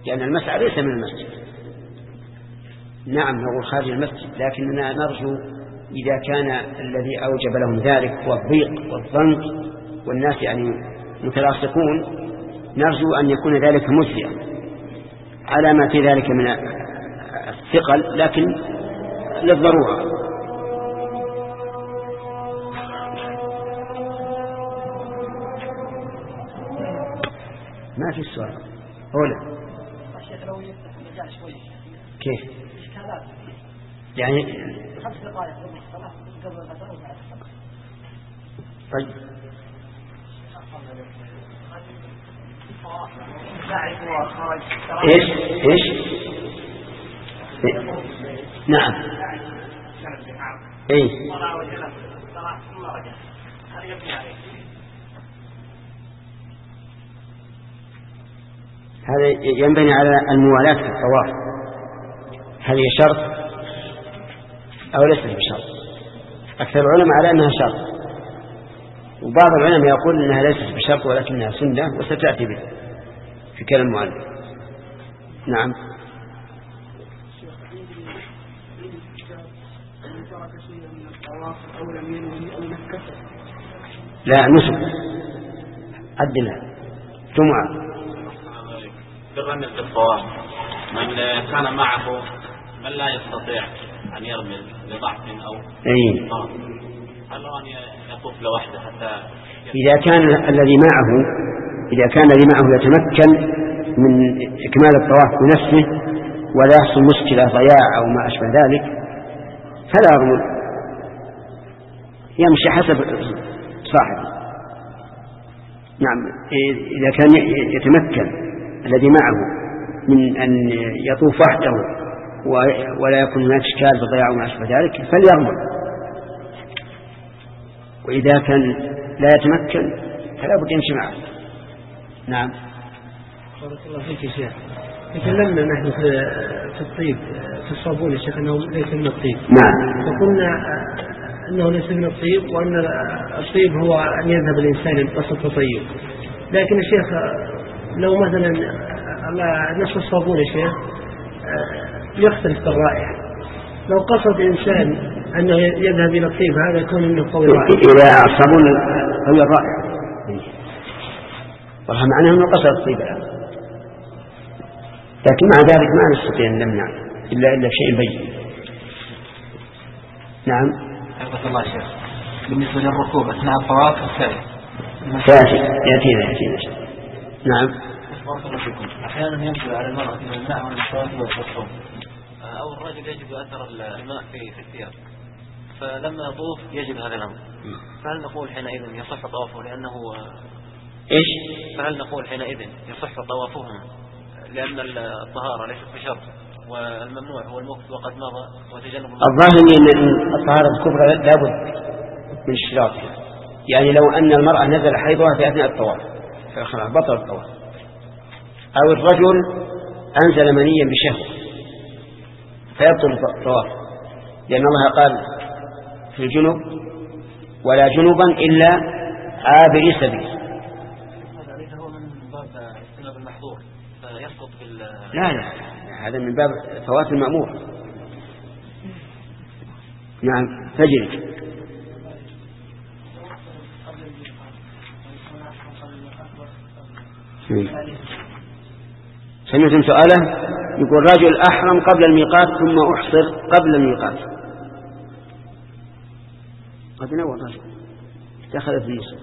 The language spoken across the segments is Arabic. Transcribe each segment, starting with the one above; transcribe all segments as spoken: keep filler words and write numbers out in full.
لأن المسعى ليس من المسجد. نعم نقول خارج المسجد، لكننا نرجو إذا كان الذي أوجب لهم ذلك هو الضيق والضنك والناس يعني متلاصقون، نرجو أن يكون ذلك مجزئا على ما في ذلك من الثقل، لكن للضرورة. ما في السؤال أولا كيف يعني طيب ايش ايش نعم ايه هذا ينبني على الموالاة في الطواف، هل هي شرط أو ليست بشرط؟ أكثر العلماء على أنها شرط، وبعض العلماء يقول أنها ليست بشرط ولكنها سنة وستأتي به في كلام المؤلف. نعم. لا نسك عدلها جمعة بالرمي بالطواف من كان معه من لا يستطيع أن يرمي لضعف أو أي هل هو أن يطوف لوحده حتى إذا كان الذي معه إذا كان الذي معه يتمكن من إكمال الطواف بنفسه ولا يحصل مشكلة ضياع أو ما أشبه ذلك فلا يرمي، يمشي حسب صاحبه. نعم إذا كان يتمكن الذي معه من أن يطوف وحده ولا يكون هناك إشكال بضياع وما أشبه ذلك فليرمي، وإذا كان لا يتمكن فلا بد يمشي معه. نعم. بارك الله فيك يا شيخ. تكلمنا نحن في الطيب في الصابون يا شيخ أنه ليس من الطيب. نعم. وقلنا أنه ليس من الطيب وأن الطيب هو أن يذهب الإنسان يقصد التطيب، لكن يا شيخ لو مثلا نفس الصابون يا شيخ يختلف بالرائحة، لو قصد إنسان أنه يذهب إلى الطيب هذا يكون منه قوي الرائحة. إذا الصابون قوي الرائحة وهم معناه أنه قصد الطيب الآن، لكن مع ذلك ما نستطيع أن نمنع إلا إلا شيء بين. نعم. حفظ الله شيخ. بالنسبة للركوب أثناء الطواف السائل سيأتي يأتينا يأتينا. نعم. أحيانا ينزل على المرأة من الماء والصلاة والصوم، أو الرجل يجد أثر الماء في الثياب، فلما يطوف يجد هذا الأمر، فهل نقول حينئذ يصح طوافه لأنه إيش؟ فهل نقول حينئذ يصح طوافهم لأن الطهارة ليست بشرط والممنوع هو المكث وقد مضى وتجنب الظاهر أن الطهارة الكبرى لابد من اشتراطها، يعني لو أن المرأة نزل حيضها في أثناء الطواف فخلاص بطل الطواف، أو الرجل أنزل منيا بشهوة فيبطل الطواف، لأن الله قال في الجنوب ولا جنوبا إلا عابري سبيل. هذا ليس هو من باب اجتناب المحظور فيسقط بال لا لا هذا من باب فوات المأمور. نعم تجري. سمعتم سؤاله يقول رجل أحرم قبل الميقات ثم أحصر قبل الميقات، قد نوى الرجل دخل في النص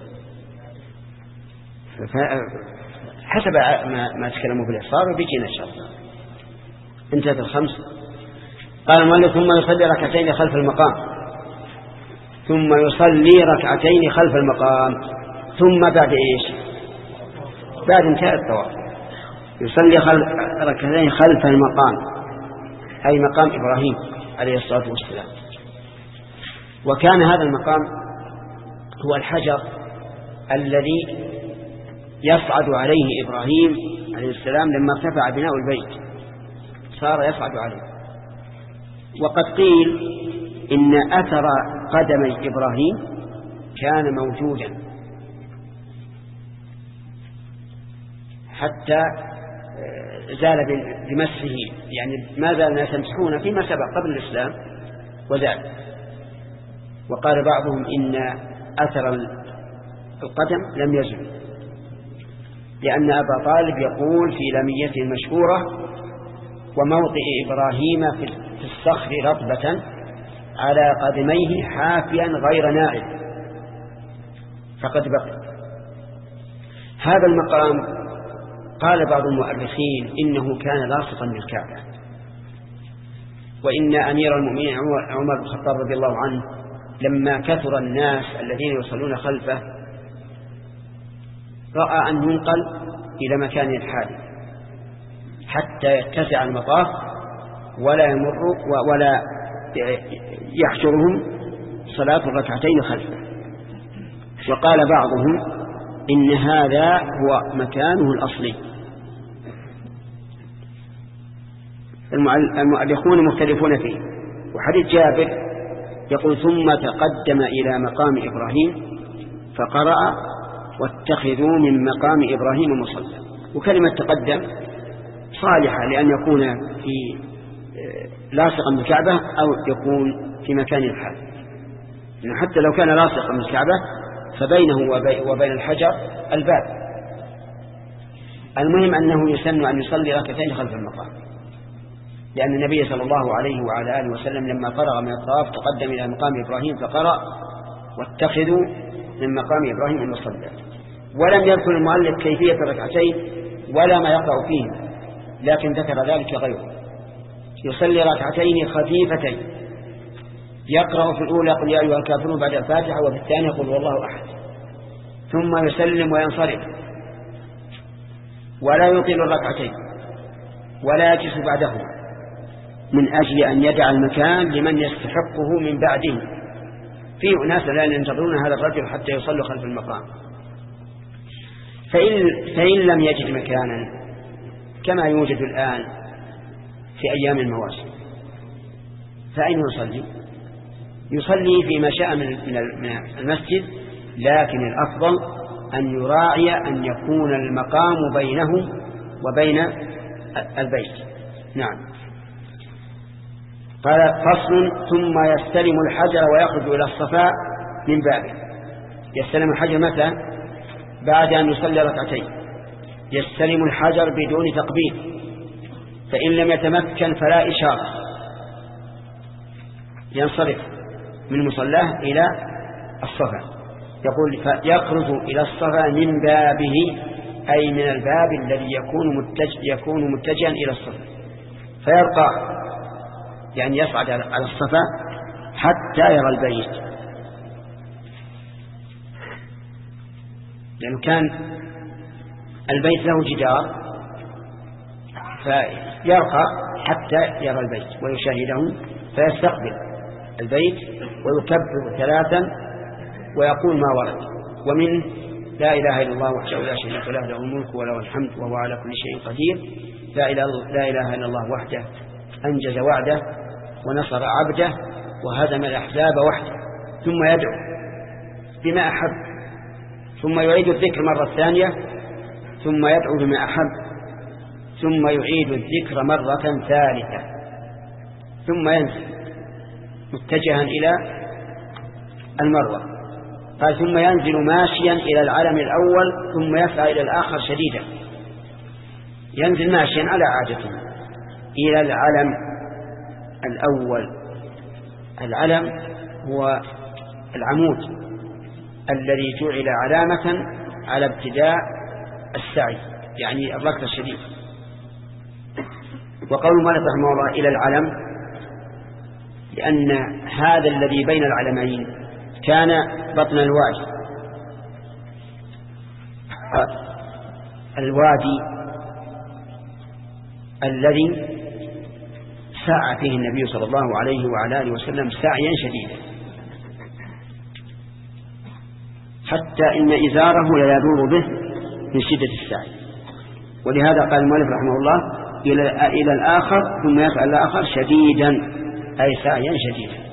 حسب ما, ما تكلموا في الإحصار وبيجينا إن شاء الله. انتهت الخمس. قال المؤلف ثم يصلي ركعتين خلف المقام ثم يصلي ركعتين خلف المقام ثم بعد إيش؟ بعد انتهاء الطواف يصلي خلف ركعتين خلف المقام أي مقام إبراهيم عليه الصلاة والسلام. وكان هذا المقام هو الحجر الذي يصعد عليه إبراهيم عليه السلام لما ارتفع بناء البيت صار يصعد عليه. وقد قيل إن أثر قدمي إبراهيم كان موجودا حتى زال بمسه، يعني ما زال الناس يمسحون فيما سبق قبل الإسلام وزال. وقال بعضهم إن أثر القدم لم يزل، لأن أبا طالب يقول في لاميته المشهورة: وموطئ إبراهيم في الصخر رطبة على قدميه حافيا غير نائل فقد بقي. هذا المقام قال بعض المؤرخين إنه كان لاصقا بالكعبة، وإن أمير المؤمنين عمر بن الخطاب رضي الله عنه لما كثر الناس الذين يصلون خلفه رأى أن ينقل إلى مكان الحادث حتى يتسع المطاف ولا يمر ولا يحجرهم صلاة الركعتين خلفه. وقال بعضهم إن هذا هو مكانه الأصلي. المؤرخون مختلفون فيه. وحديث جابر يقول: ثم تقدم إلى مقام إبراهيم فقرأ: واتخذوا من مقام إبراهيم مصلى. وكلمة تقدم صالحة لأن يكون في لاصقا بالكعبة أو يكون في مكان الحال، حتى لو كان لاصقا بالكعبة فبينه وبين الحجر الباب. المهم أنه يسن أن يصلي ركعتين خلف المقام، لأن النبي صلى الله عليه وعلى آله وسلم لما فرغ من الطواف تقدم إلى مقام إبراهيم فقرأ: واتخذوا من مقام إبراهيم مصلى. ولم يذكر المؤلف كيفية الركعتين ولا ما يقرأ فيهم، لكن ذكر ذلك غيره. يصلي ركعتين خفيفتين، يقرأ في الأولى: قل يا أيها الكافرون بعد الفاتحة، وفي الثانية: قل والله أحد، ثم يسلم وينصرف، ولا يطيل الركعتين ولا يجلس بعدهما، من أجل أن يدع المكان لمن يستحقه من بعده. في أناس لا ينتظرون هذا الرجل حتى يصلوا خلف المقام. فإن, فإن لم يجد مكانا كما يوجد الآن في أيام المواسم فأين يصلي؟ يصلي فيما شاء من المسجد، لكن الأفضل أن يراعي أن يكون المقام بينه وبين البيت. نعم. قال: فصل: ثم يستلم الحجر ويخرج إلى الصفاء من بابه. يستلم الحجر متى؟ بعد أن يصلي ركعتين. يستلم الحجر بدون تقبيل، فإن لم يتمكن فلا إشارة، ينصرف من مصلاه إلى الصفا. يقول: يخرج إلى الصفا من بابه، أي من الباب الذي يكون متجه يكون متجها إلى الصفا، فيرقى يعني يصعد على الصفا حتى يرى البيت، لأنه كان البيت له جدار، فيرقى حتى يرى البيت ويشاهده، فيستقبل البيت ويكبر ثلاثا ويقول ما ورد، ومن لا إله إلا الله وحده لا شريك له له الملك وله الحمد وهو على كل شيء قدير، لا إله, لا إله إلا الله وحده أنجز وعده ونصر عبده وهزم الأحزاب وحده. ثم يدعو بما أحب، ثم يعيد الذكر مرة ثانية، ثم يدعو بما أحب، ثم يعيد الذكر مرة ثالثة، ثم ينزل متجها إلى المروة. قال: ثم ينزل ماشيا إلى العلم الأول، ثم يسعى إلى الآخر شديدا. ينزل ماشيا على عادته إلى العلم الأول. العلم هو العمود الذي جعل علامة على ابتداء السعي، يعني الركض الشديد. وقول مالك رحمه الله إلى العلم، لأن هذا الذي بين العلمين كان بطن الوادي. الوادي الذي سعى فيه النبي صلى الله عليه وعلى آله وسلم سعيا شديدا، حتى إن إزاره لا يدور به من شدة السعي. ولهذا قال المؤلف رحمه الله: إلى, إلى الآخر، ثم يفعل الآخر شديدا، أي سعيا شديدا.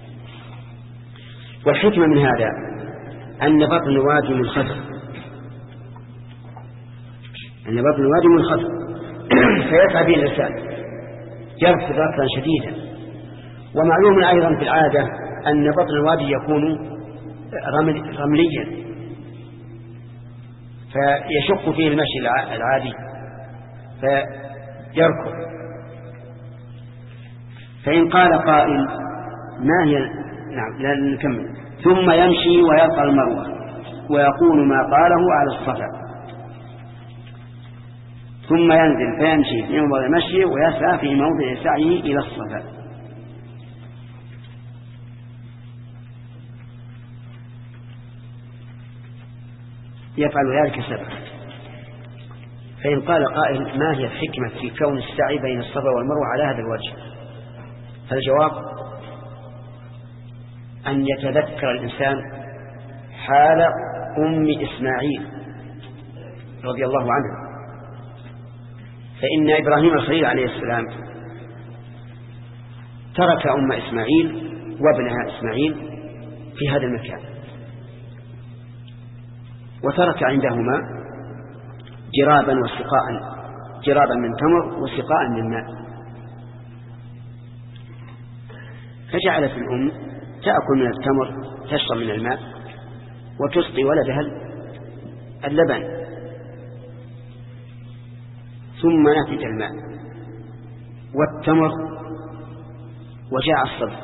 والحكمة من هذا أن بطن الوادي منخفض، أن بطن الوادي منخفض، فيسعى به الإنسان يركض ركضا شديدا. ومعلوم أيضا في العادة أن بطن الوادي يكون رمل رمليا فيشق فيه المشي العادي فيركض. فإن قال قائل ما هي، نعم لا نكمل. ثم يمشي ويلقى المروة ويقول ما قاله على الصفا، ثم ينزل فيمشي في موضع المشي ويسعى في موضع سعيه إلى الصفا. يفعل ذلك سبعا. فإن قال قائل ما هي الحكمة في كون السعي بين الصفا والمروة على هذا الوجه؟ فالجواب أن يتذكر الإنسان حال أم إسماعيل رضي الله عنها. فإن إبراهيم الخليل عليه السلام ترك أم إسماعيل وابنها إسماعيل في هذا المكان، وترك عندهما جرابا وسقاء، جرابا من تمر وسقاء من ماء. فجعلت الأم تأكل من التمر تشرب من الماء وتسقي ولدها اللبن، ثم نفد الماء والتمر وجاء الصبر،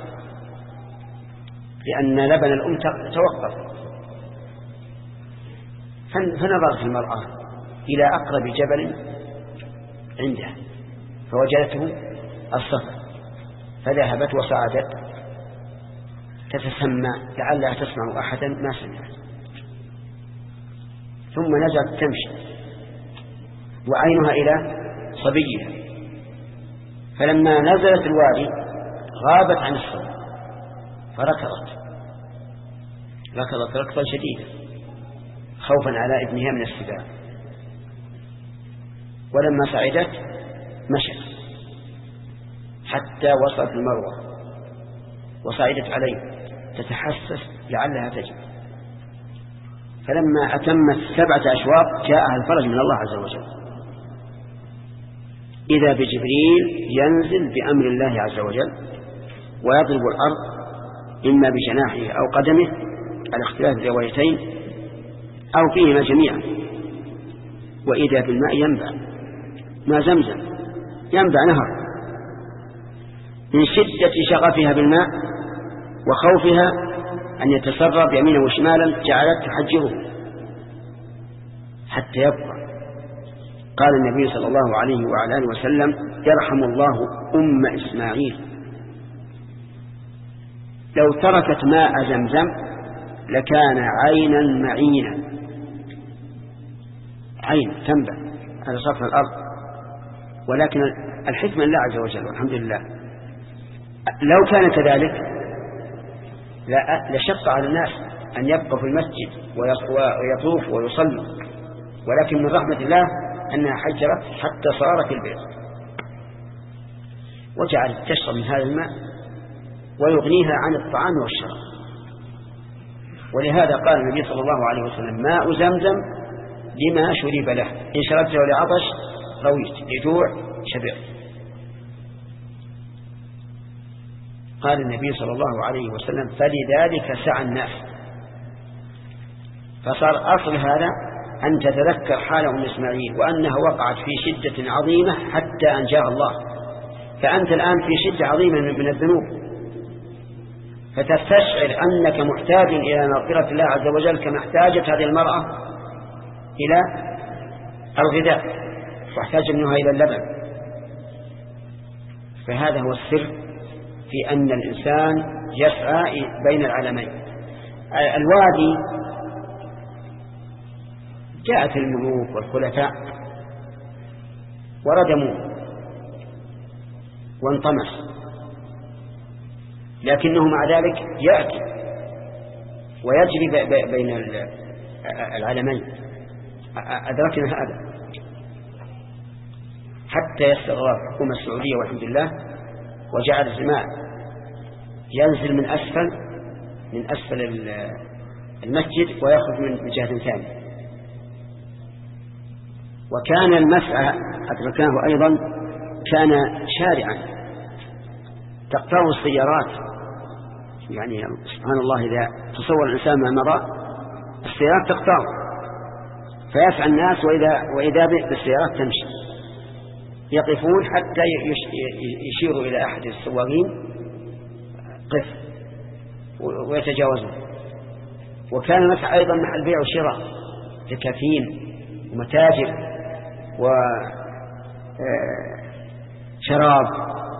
لأن لبن الأم توقف. فنظرت المرأة إلى أقرب جبل عندها فوجدته الصفا، فذهبت وصعدت تتسمى لعلها تسمع أحدا ما سمعت، ثم نزلت تمشي وعينها إلى صبيها. فلما نزلت الوادي غابت عن الصبي فركضت ركضت ركضا شديدا خوفا على ابنها من السباع. ولما صعدت مشت حتى وصلت المروة وصعدت عليه تتحسس لعلها تجد. فلما أتمت سبعة أشواط جاءها الفرج من الله عز وجل، إذا بجبريل ينزل بأمر الله عز وجل ويضرب الأرض إما بجناحه أو قدمه على اختلاف الروايتين أو فيهما جميعا، وإذا بالماء ينبع ما زمزم، ينبع نهر. من شدة شغفها بالماء وخوفها أن يتسرب يمينا وشمالا جعلت تحجره حتى يبقى. قال النبي صلى الله عليه وعلى آله وسلم يرحم الله أم إسماعيل، لو تركت ماء زمزم لكان عينا معينا، عين تنبع على سطح الأرض. ولكن الحكمة لله عز وجل والحمد لله، لو كان كذلك لشق على الناس أن يبقوا في المسجد ويطوف ويصلوا، ولكن من رحمة الله أنها حجرت حتى صار في البيت وجعلت تشرب من هذا الماء ويغنيها عن الطعام والشراب. ولهذا قال النبي صلى الله عليه وسلم ماء زمزم لما شرب له، إن شربته لعطش رويت، لجوع شبعت. قال النبي صلى الله عليه وسلم فلذلك سعى الناس. فصار أصل هذا أن تتذكر حال أم إسماعيل وأنها وقعت في شدة عظيمة حتى أنجاها الله، فأنت الآن في شدة عظيمة من الذنوب، فتستشعر أنك محتاج إلى مغفرة الله عز وجل كما احتاجت هذه المرأة إلى الغذاء واحتاج ابنها إلى اللبن. فهذا هو السر في أن الإنسان يسعى بين العالمين. الوادي جاءت الملوك والخلفاء وردموا وانطمس، لكنه مع ذلك يأتي ويجري بين العالمين. أدركنا هذا حتى يستغرق الحكومة السعودية والحمد لله وجعل الماء ينزل من أسفل من أسفل المسجد ويخرج من جهة ثانية. وكان المسعى أدركناه أيضا كان شارعا تقطعه السيارات، يعني سبحان الله إذا تصور الإنسان ما مضى السيارات تقطعه فيسعى الناس وإذا, وإذا بالسيارات تمشي، يقفون حتى يشيروا إلى أحد السواقين قف ويتجاوزون. وكان المسعى أيضا محل بيع وشراء، دكاكين ومتاجر وشراب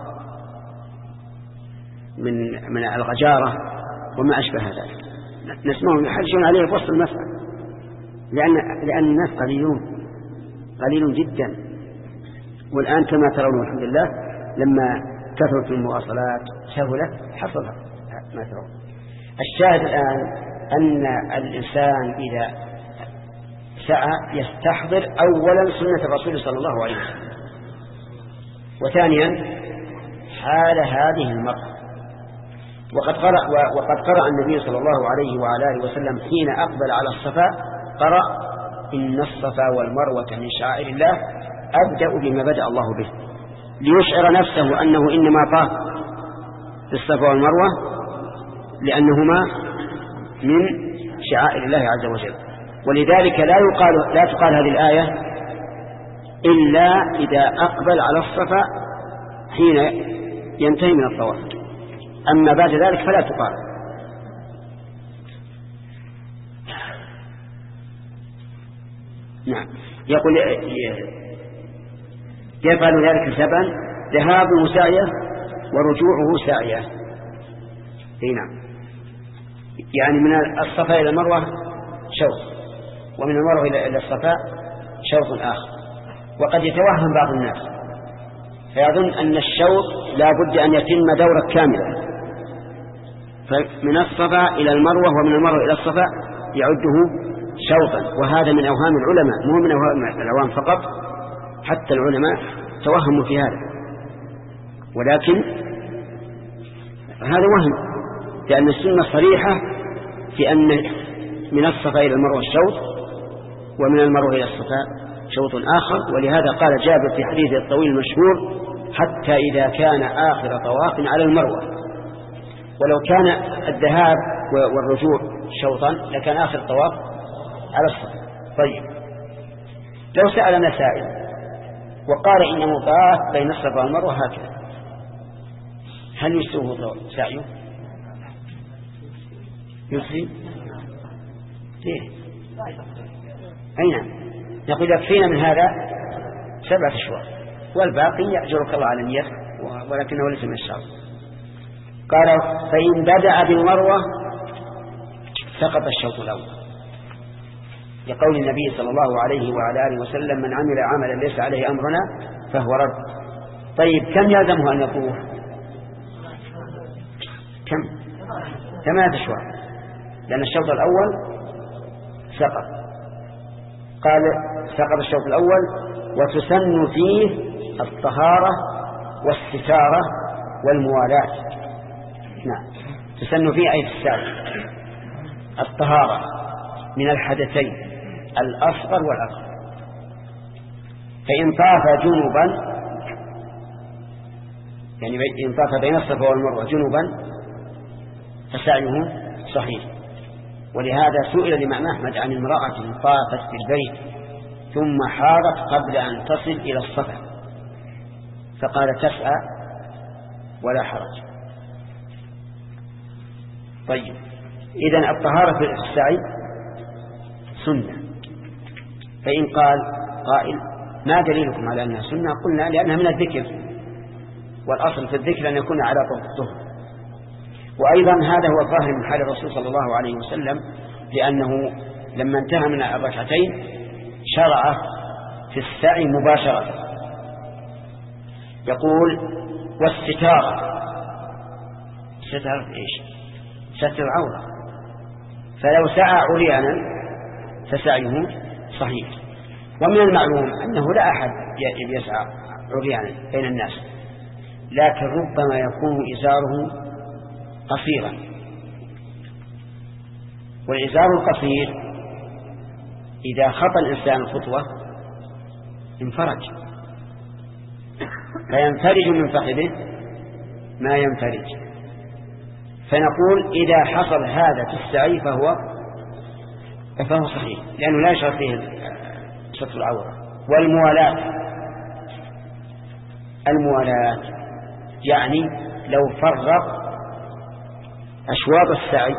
من من الغجارة وما أشبه ذلك، نسمعهم يحجون عليه في وسط المسعى، لأن لأن الناس قليلون قليل جدا. والآن كما ترون الحمد لله لما كثرت المواصلات سهلت حصل ما ترون. الشاهد الآن أن الإنسان إذا سعى يستحضر أولا سنة الرسول صلى الله عليه وسلم، وثانيا حال هذه المرأة. وقد قرأ, وقد قرأ النبي صلى الله عليه وعلى آله وسلم حين أقبل على الصفا قرأ إن الصفا والمروة من شعائر الله أبدأ بما بدأ الله به، ليشعر نفسه أنه إنما طاف بالصفا والمروة لأنهما من شعائر الله عز وجل. ولذلك لا يقال لا تقال هذه الآية إلا إذا أقبل على الصفا حين ينتهي من الطواف، أما بعد ذلك فلا تقال. نعم. يقول يفعل ذلك سبعا: ذهابه سعيه ورجوعه سعيه. اي نعم، يعني من الصفا إلى المروة شوط، ومن المروة إلى الصفا شوط آخر. وقد يتوهم بعض الناس فيظن أن الشوط لا بد أن يتم دورة كاملة، فمن الصفا إلى المروة ومن المروة إلى الصفا يعده شوطا، وهذا من أوهام العلماء، مو من أوهام العوام فقط، حتى العلماء توهموا في هذا. ولكن هذا وهم، لأن السنة صريحة في أن من الصفا إلى المروة شوط، ومن المروة إلى الصفا شوط آخر. ولهذا قال جابر في حديثه الطويل المشهور: حتى إذا كان آخر طواف على المروة. ولو كان الذهاب والرجوع شوطا لكان آخر طواف على الصفا. طيب، لو سألنا سائل وقال إنه طاف بين الصفا والمروة هكذا، هل يسوه سعيه؟ يسري؟ ليه؟ أين؟ نقول يكفينا من هذا سبعة أشواط، والباقي يأجرك الله على نيته، ولكنه ليس من الشرط. قال: فإن بدأ بالمروة سقط الشوط الأول، لقول النبي صلى الله عليه وعلى آله وسلم: من عمل عملا ليس عليه أمرنا فهو رد. طيب، كم يلزمه أن يطوف؟ كم؟ ثمانية أشواط، لأن الشوط الأول سقط. قال: سقط الشوط الأول، وتسن فيه الطهارة والستارة والموالاة. نعم، تسن فيه أي السابق الطهارة من الحدثين الأصغر والأكبر. فإن طاف جنبا، يعني إن طاف بين الصفا والمروة جنبا فسعيه صحيح. ولهذا سئل الإمام أحمد عن امرأة طافت بالبيت ثم حاضت قبل أن تصل إلى الصفا، فقال: تسعى ولا حرج. طيب، إذن الطهارة في السعي سنة. فإن قال قائل: ما دليلكم على أنها سنة؟ قلنا: لأنها من الذكر، والأصل في الذكر أن يكون على الطهر. وأيضا هذا هو الظاهر من حال الرسول صلى الله عليه وسلم، لأنه لما انتهى من الركعتين شرع في السعي مباشرة. يقول: والستارة، ستارة إيش؟ ستر عورة. فلو سعى عريانا فسعيه صحيح. ومن المعلوم أنه لا أحد يسعى عريانا بين الناس، لكن ربما يكون إزاره قصيرا، والإزار القصير إذا خطى الإنسان الخطوة انفرج، فينفرج من فخذه ما ينفرج. فنقول إذا حصل هذا في السعي فهو فهو صحيح، لأنه لا يشعر فيه ستر العورة. والموالاة، الموالاة يعني لو فرق أشواط السعي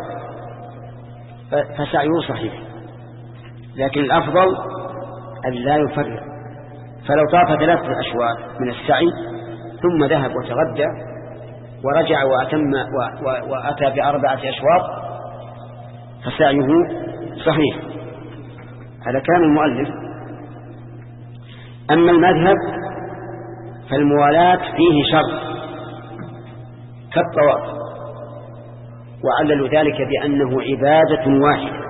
فسعيه صحيح، لكن الأفضل أن لا يفرق. فلو طاف ثلاثة أشواط من السعي ثم ذهب وتغدى ورجع وأتم وأتى بأربعة أشواط فسعيه صحيح. هذا كان المؤلف. أما المذهب فالموالاة فيه شرط كالطواف، وعللوا ذلك بأنه عبادة واحدة،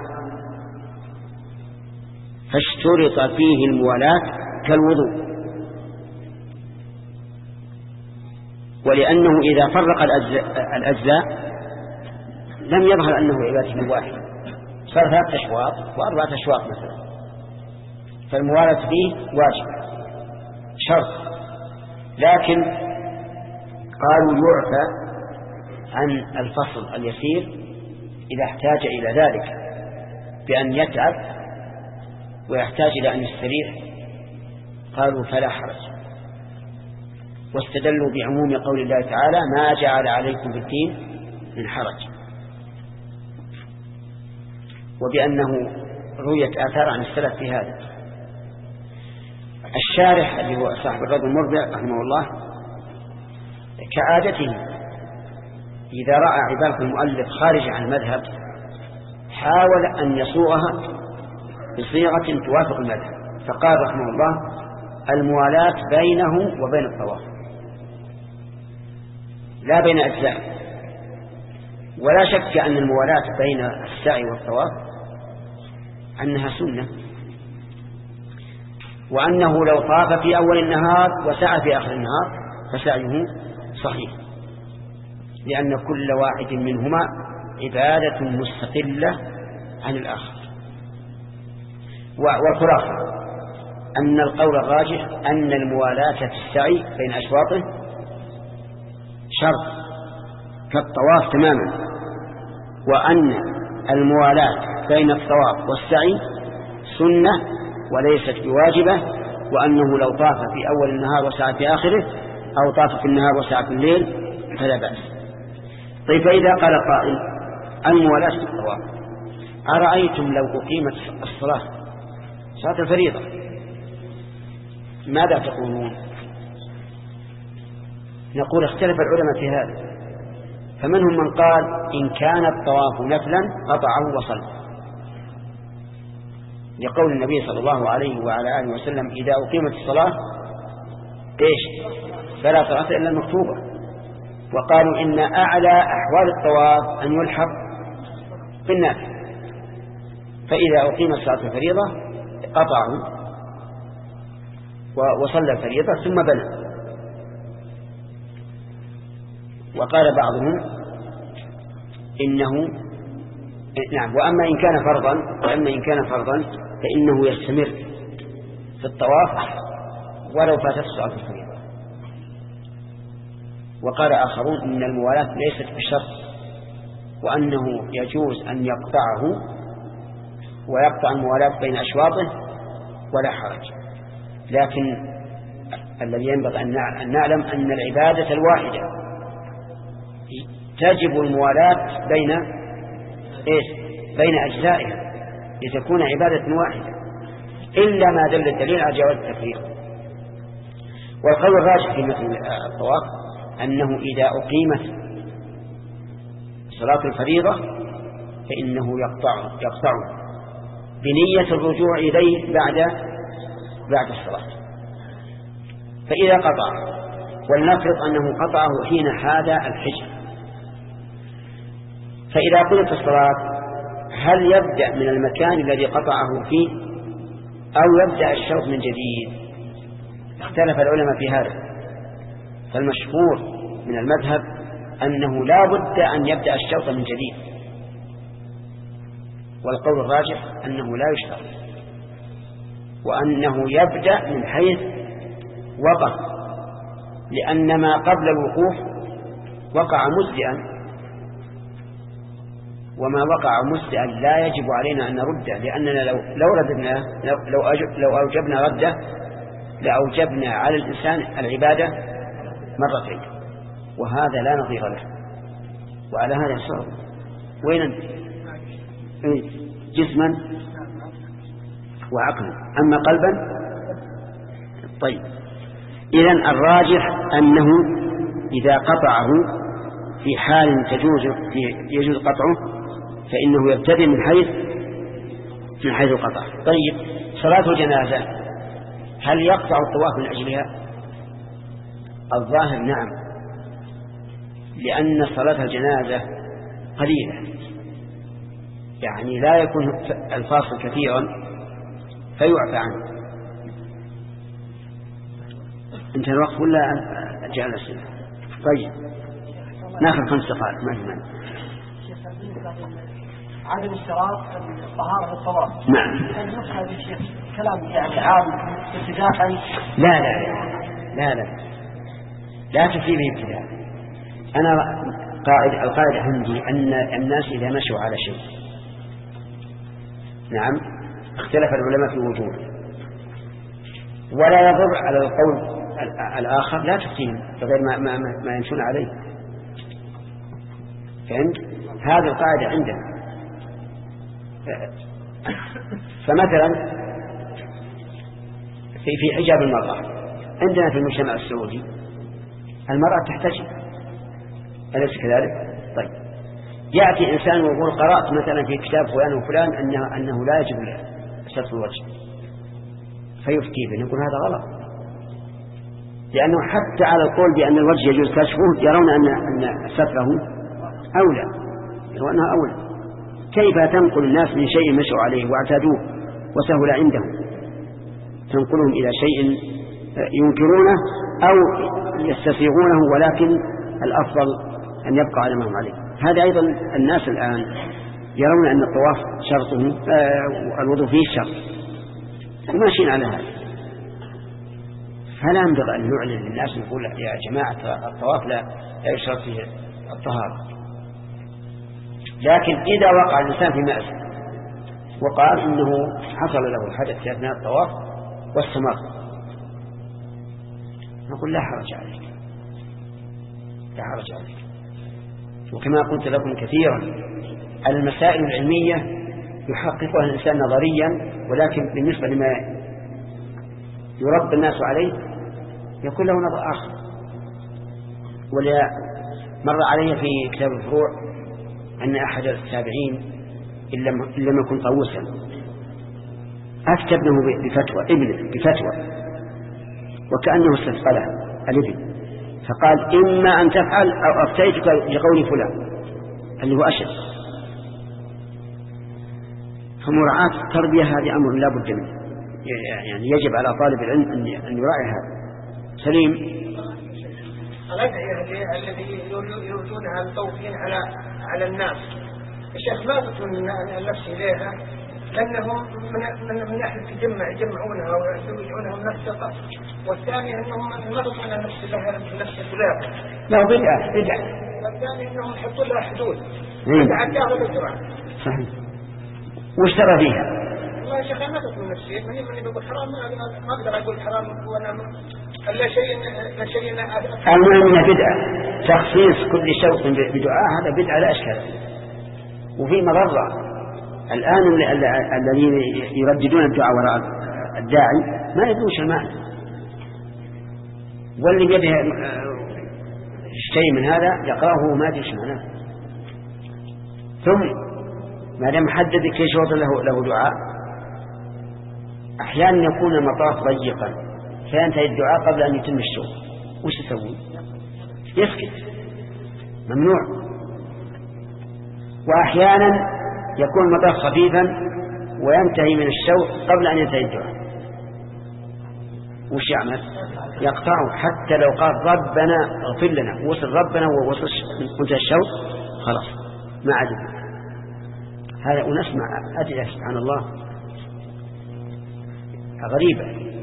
فاشترط فيه الموالاة كالوضوء. ولأنه إذا فرق الأجزاء لم يظهر أنه عبادة واحدة، صار ثلاثة أشواط وأربعة أشواط مثلا، فالموالاة فيه واجب شرط. لكن قالوا يعفى عن الفصل اليسير إذا احتاج إلى ذلك بأن يتعب ويحتاج إلى أن يستريح، قالوا فلا حرج. واستدلوا بعموم قول الله تعالى ما جعل عليكم في الدين من حرج، وبأنه رويت آثار عن السلف في هذا. الشارح اللي هو صاحب الرد المربع رحمه الله كعادته إذا رأى عبارة المؤلف خارج عن المذهب حاول أن يصوغها بصيغة توافق المذهب، فقال رحمه الله الموالاة بينه وبين الطواف لا بين أجزاء. ولا شك أن الموالاة بين السعي والطواف أنها سنة، وأنه لو طاف في أول النهار وسعى في آخر النهار فسعيه صحيح، لأن كل واحد منهما عبادة مستقلة عن الآخر. والخلاصة أن القول الراجح أن الموالاة في السعي بين أشواطه شرط كالطواف تماما، وأن الموالاة بين الطواف والسعي سنة وليست بواجبة، وأنه لو طاف في أول النهار وسعى في آخره أو طاف في النهار وسعى في الليل فلا بأس. طيب فإذا قال قائل الموالاة في الطواف أرأيتم لو أقيمت الصلاة صلاة الفريضة ماذا تقولون؟ نقول اختلف العلماء في هذا، فمنهم من قال إن كان الطواف نفلا قطعه وصلى، لقول النبي صلى الله عليه وعلى آله وسلم إذا أقيمت الصلاة إيش فلا صلاة إلا المكتوبة. وقالوا إن أعلى أحوال الطواف أن يلحق بالنافل، فإذا أقيمت صلاة الفريضة قطعه وصلى الفريضة ثم بنى. وقال بعضهم إنه نعم، وأما إن كان فرضا وأما إن كان فرضا فإنه يستمر في الطواف ولو فاتت صلاة الفريضة. وقال آخرون إن الموالاة ليست بشرط، وأنه يجوز أن يقطعه ويقطع الموالاة بين أشواطه ولا حرج. لكن الذي ينبغي أن نعلم أن العبادة الواحدة تجب الموالاة بين إيش بين أجزائها لتكون عبادة واحدة، إلا ما دل الدليل على جواز التفريق. والقول الراجح في مثل الطواف أنه إذا أقيمت صلاة الفريضة فإنه يقطع يقطع بنية الرجوع إليه بعد بعد الصلاة. فإذا قطع، ولنفرض أنه قطعه حين حاد الحجر، فإذا قلت الصلاة هل يبدأ من المكان الذي قطعه فيه أو يبدأ الشوط من جديد؟ اختلف العلماء في هذا، فالمشهور من المذهب أنه لا بد أن يبدأ الشوط من جديد، والقول الراجح أنه لا يشترط، وأنه يبدأ من حيث وقف، لأن ما قبل الوقوف وقع مسجئا، وما وقع مسجئا لا يجب علينا أن نرده، لأننا لو لو رددناه لو لو, لو أوجبنا رده لأوجبنا على الإنسان العبادة مرتين، وهذا لا نظير له. وعلى هذا الصعب وين أنت؟ جسما وعقلا، أما قلبا طيب. إذن الراجح أنه إذا قطعه في حال تجوز يجوز قطعه فإنه يبتدئ من حيث من حيث القطع. طيب، صلاة الجنازة هل يقطع الطواف من أجلها؟ الظاهر نعم، لأن صلاة الجنازة قليلة، يعني لا يكون الفاصل كثيرا فيعفى عنه. انتهى الوقت ولا جاء الأسئلة؟ طيب ناخذ خمس دقائق ما في مانع. عدم اشتراط الطهارة في الطواف. نعم. هذا الشيخ كلام يعني عام اتفاقا. لا لا لا لا لا تفي به ابتداء. أنا قاعد القاعدة عندي أن الناس إذا مشوا على شيء، نعم، اختلف العلماء في وجوده، ولا يضر على القول الآخر لا تفتيهم بغير ما, ما, ما يمشون عليه. فهمت؟ هذه القاعدة عندنا. فمثلا في في حجاب المرأة عندنا في المجتمع السعودي المرأة تحتجب، أليس كذلك؟ طيب، يأتي إنسان ويقول قرأت مثلا في كتاب فلان وفلان أنه, أنه لا يجب له ستر الوجه، فيفتي به، نقول هذا غلط، لأنه حتى على القول بأن الوجه يجوز كشفه يرون أن أن ستره أولى، وأنه أولى. كيف تنقل الناس من شيء مشوا عليه واعتادوه وسهل عندهم تنقلهم إلى شيء ينكرونه أو يستسيغونه، ولكن الأفضل أن يبقى على ما هم عليه. هذا أيضا الناس الآن يرون أن الطواف شرطه آه الوضوء فيه شرط، وماشيين على هذا. فلا ينبغي أن نعلن للناس نقول يا جماعة الطواف لا يشرط فيه الطهارة. لكن إذا وقع الإنسان في مأسى وقال إنه حصل له الحدث في أثناء الطواف واستمر، نقول لا حرج عليك، لا حرج عليك. وكما قلت لكم كثيرا المسائل العلمية يحققها الإنسان نظريا، ولكن بالنسبة لما يرد الناس عليه يكون له نظر آخر. ولا مر علي في كتاب الفروع أن أحد التابعين إن لم يكن طاووسا أفتى ابنه بفتوى ابنه بفتوى وكأنه استثقله الابن، فقال إما أن تفعل أو أفتيتك لقول فلان اللي هو أشد. فمراعاة التربية هذه أمر لا بد منه، يعني يجب على طالب العلم أن يراعي هذا. سليم. الأدعية الذي يرجونها التوفين على على الناس، الشيخ ما تكون النفس إليها لأنهم من من ناحية تجمع يجمعونها ويجمعونها من نفس القصد، والثاني أنهم ما تكون النفس لها نفس الخلاف. لا بدعة بدعة. والثاني أنهم يحطون لها حدود. بدعة وبدعة. صحيح. وش ترى فيها؟ والله يا شيخ ما تكون نفسي، من من يقول حرام ما أقدر أقول حرام وأنا إلا شيء لا شيء. المهم إنها بدعة، تخصيص كل شوق بدعاء هذا بدعة لا أشكال. وفي مضرة الآن الذين يرددون الدعاء وراء الداعي ما يدروش المعنى، واللي بيده شيء من هذا يقرأه ما يدريش معناه. ثم ما دام حدد كل شوط له له دعاء، أحيانا يكون المطاف ضيقا فينتهي الدعاء قبل أن يتم الشوط، وش يسوي؟ يسكت، ممنوع. وأحيانا يكون المطاف خفيفا وينتهي من الشوط قبل أن ينتهي الدعاء، وش يعمل؟ يقطعه حتى لو قال ربنا اغفر لنا، وصل ربنا ووصل منتهى الشوط خلاص ما عدد. هذا ونسمع أدعية سبحان الله غريبة.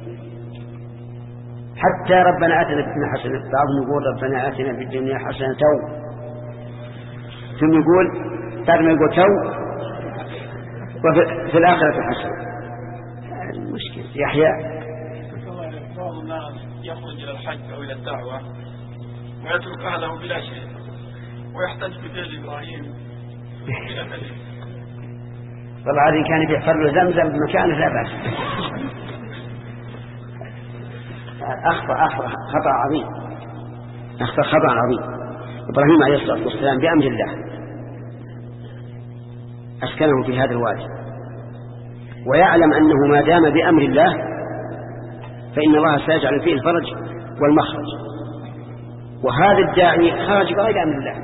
حتى ربنا آتنا في الدنيا حسنة، بعضهم يقول ربنا آتنا في الدنيا حسنة تو، ثم يقول بعد ما يقول تو وفي الآخرة حسنة. المشكلة يحيى بعض الناس يخرج إلى الحج أو إلى الدعوة ويترك أهله بلا شيء ويحتج بدين إبراهيم بلا دليل. طبعا إن كان بيحفر له زمزم بمكانه لا بأس. أخطأ أخطأ خطأ عظيم، أخطأ خطأ عظيم. إبراهيم عليه الصلاة والسلام بأمر الله أسكنه في هذا الوادي، ويعلم أنه ما دام بأمر الله فإن الله سيجعل فيه الفرج والمخرج، وهذا الداعي خرج بغير أمر الله.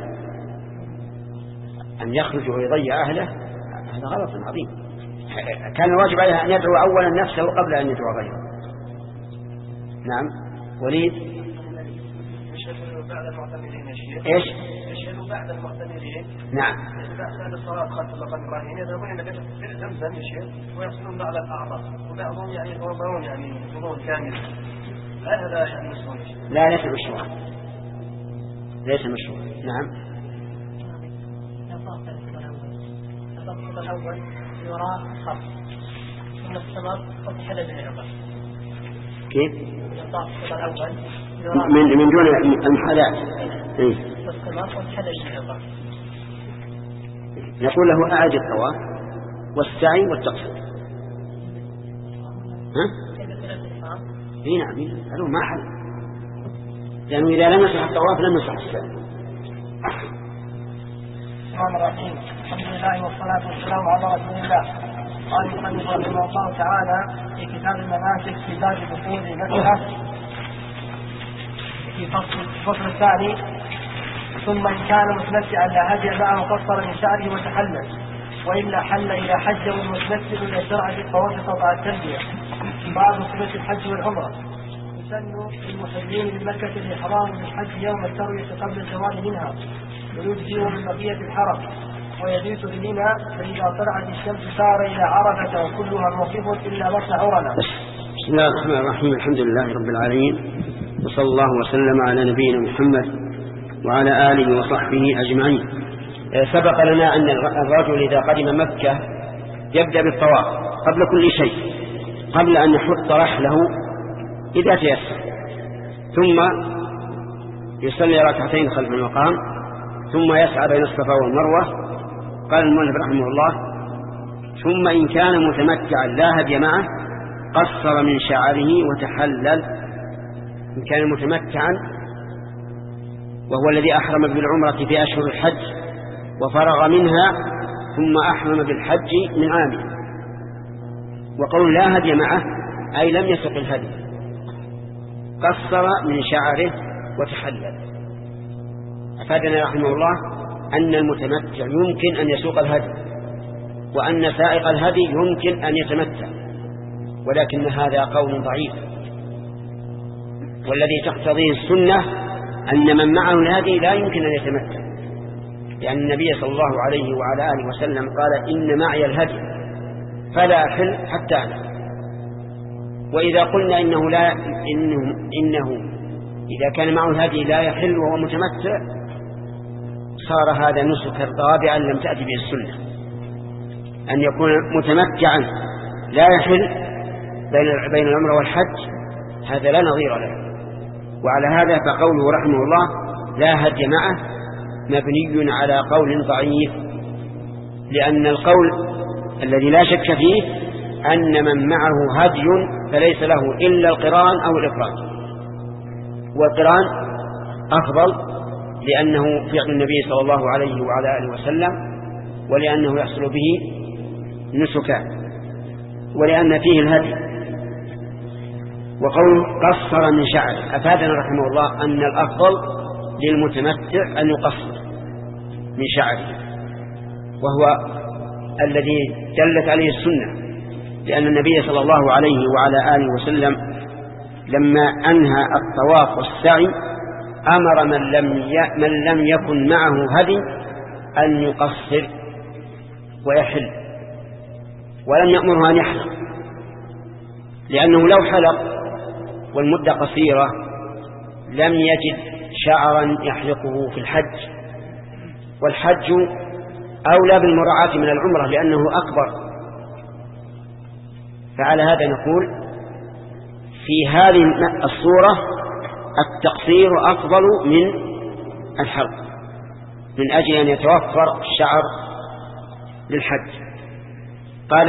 أن يخرج ويضيع أهله هذا غلط عظيم. كان الواجب عليه أن يدعو أولا نفسه قبل أن يدعو غيره. نعم وليد يشهدوا بعد المعتمرين يا شيخ. إيش؟ يشهدوا بعد المعتمرين. نعم. بعد الصلاة خلف مقام إبراهيم يذهبون إلى بئر زمزم يا شيخ ويصلون بعض الأعراض وبعضهم يعني يتوضؤون يعني وضوء كامل. لا هذا يعني مشروع. لا ليس مشروع، ليس مشروع. نعم. الخط الأول يرى خط ثم استمر فتح له بالعقل. كيف؟ الخط الأول من من دون المحاذاة. إيه. استمر فتح له بالعقل. نقول له أعد الطواف والسعي والتقصير. ها؟ اي نعم قالوا ما حل، لأنه إذا لم يصح الطواف لم يصح السعي. الرحمن الرحيم. الحمد لله والصلاة والسلام على رسول الله. قال المؤلف رحمه الله تعالى في كتاب المناسك في باب دخول مكة في فصل الفصل الثاني: ثم إن كان متمتعا لا هدي معه قصر من شعره وتحلل، وإلا حل إلى حج والمتمتع إلى شرع الطواف قطع التلبية. بعض صفة الحج والعمرة: يسن للمحرمين من مكة الإحرام بالحج يوم التروية قبل الزوال منها، ويجزئ من بقية الحرم، ويبيت بمنى، فإذا طلعت الشمس سار إلى عرفة وكلها موقف إلا مطلع عرنة. بسم الله الرحمن الرحيم. الحمد لله رب العالمين، وصلى الله وسلم على نبينا محمد وعلى آله وصحبه أجمعين. سبق لنا أن الرجل إذا قدم مكة يبدأ بالطواف قبل كل شيء، قبل أن يحط رحله إذا تيسر، ثم يصلي ركعتين خلف المقام، ثم يسعى بين الصفا والمروة. قال المؤلف رحمه الله: ثم إن كان متمتعا لا هدي معه قصر من شعره وتحلل. إن كان متمتعا وهو الذي أحرم بالعمرة في أشهر الحج وفرغ منها ثم أحرم بالحج من عامه، وقول لا هدي معه أي لم يسق الهدي، قصر من شعره وتحلل. أفادنا رحمه الله أن المتمتع يمكن أن يسوق الهدي، وأن سائق الهدي يمكن أن يتمتع، ولكن هذا قول ضعيف، والذي تقتضيه السنة أن من معه الهدي لا يمكن أن يتمتع، لأن النبي صلى الله عليه وعلى آله وسلم قال: إن معي الهدي فلا أحل حتى أنا. وإذا قلنا إنه, لا إنه, إنه إذا كان معه الهدي لا يحل وهو متمتع، صار هذا نسكا رابعا لم تأتي به السنة، أن يكون متمتعا لا يحل بين العمرة والحج، هذا لا نظير له. وعلى هذا فقوله رحمه الله لا هدي معه مبني على قول ضعيف، لأن القول الذي لا شك فيه أن من معه هدي فليس له إلا القران أو الإفراد، والقران أفضل لأنه فعل النبي صلى الله عليه وعلى آله وسلم، ولأنه يحصل به نسكا، ولأن فيه الهدي. وقول قصر من شعره أفادنا رحمه الله أن الأفضل للمتمتع أن يقصر من شعره، وهو الذي دلت عليه السنة، لأن النبي صلى الله عليه وعلى آله وسلم لما أنهى الطواف والسعي أمر من لم من لم يكن معه هدي أن يقصر ويحل، ولم يأمره أن يحلق، لأنه لو حلق والمدة قصيرة لم يجد شعرا يحلقه في الحج، والحج أولى بالمراعاة من العمرة لأنه أكبر. فعلى هذا نقول في هذه الصورة التقصير أفضل من الحلق من أجل أن يتوفر الشعر للحج. قال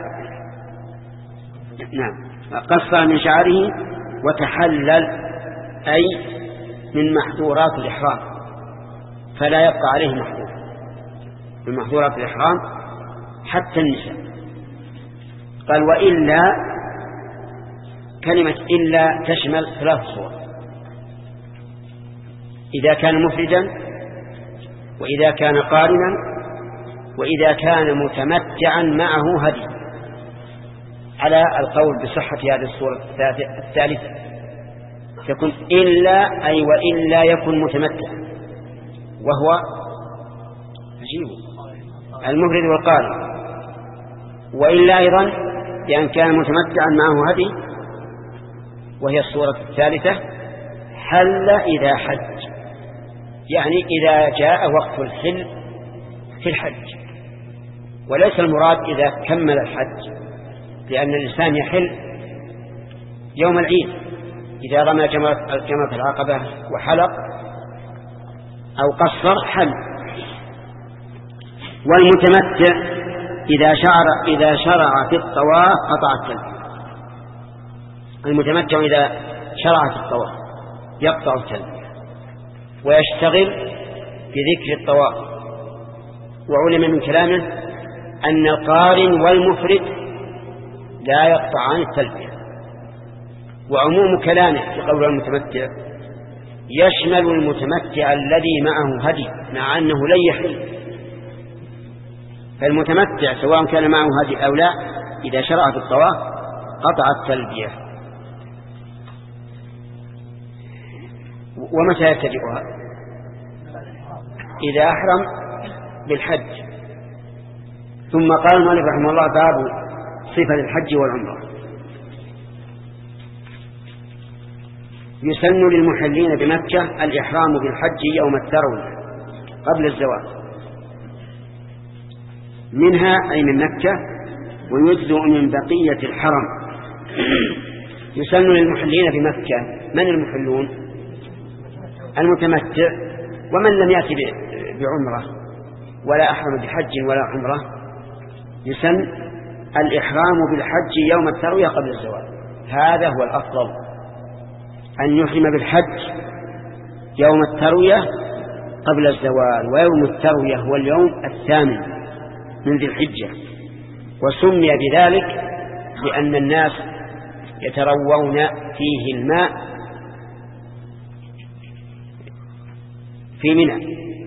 نعم قصر من شعره وتحلل أي من محظورات الإحرام، فلا يبقى عليه محظور من محظورات الإحرام حتى النساء. قال وإلا، كلمة إلا تشمل ثلاث صور: إذا كان مفردا، وإذا كان قارنا، وإذا كان متمتعا معه هدي، على القول بصحة هذه الصورة الثالثة تكون إلا أي وإلا يكن متمتعا، وهو عجيب المفرد والقارن. وإلا أيضا بأن كان متمتعا معه هدي، وهي الصورة الثالثة حل إذا حج، يعني إذا جاء وقت الحل في الحج، وليس المراد إذا كمل الحج، لأن الإنسان يحل يوم العيد إذا رمى جمرة العقبة وحلق أو قصر حل. والمتمتع إذا شعر إذا شرع في الطواف قطع التلبية. المتمتع إذا شرع في الطواف يقطع التلبية ويشتغل بذكر الطواف. وعلم من كلامه أن القارن والمفرد لا يقطعان التلبية. وعموم كلامه في قول المتمتع يشمل المتمتع الذي معه هدي مع أنه لن يحل. فالمتمتع سواء كان معه هدي أو لا إذا شرع في الطواف قطع التلبية. ومتى يبتدئها؟ إذا أحرم بالحج. ثم قال المؤلف رحمه الله باب صفة الحج والعمرة. يسن للمحلين بمكة الإحرام بالحج يوم التروية قبل الزواج منها أي من مكة، ويجزء من بقية الحرم. يسن للمحلين بمكة. من المحلون؟ المتمتع ومن لم يأتي بعمرة ولا أحرم بحج ولا عمرة يسن الإحرام بالحج يوم التروية قبل الزواج. هذا هو الأفضل، أن يحرم بالحج يوم التروية قبل الزوال. ويوم التروية هو اليوم الثامن من ذي الحجة، وسمي بذلك لأن الناس يتروون فيه الماء في منى.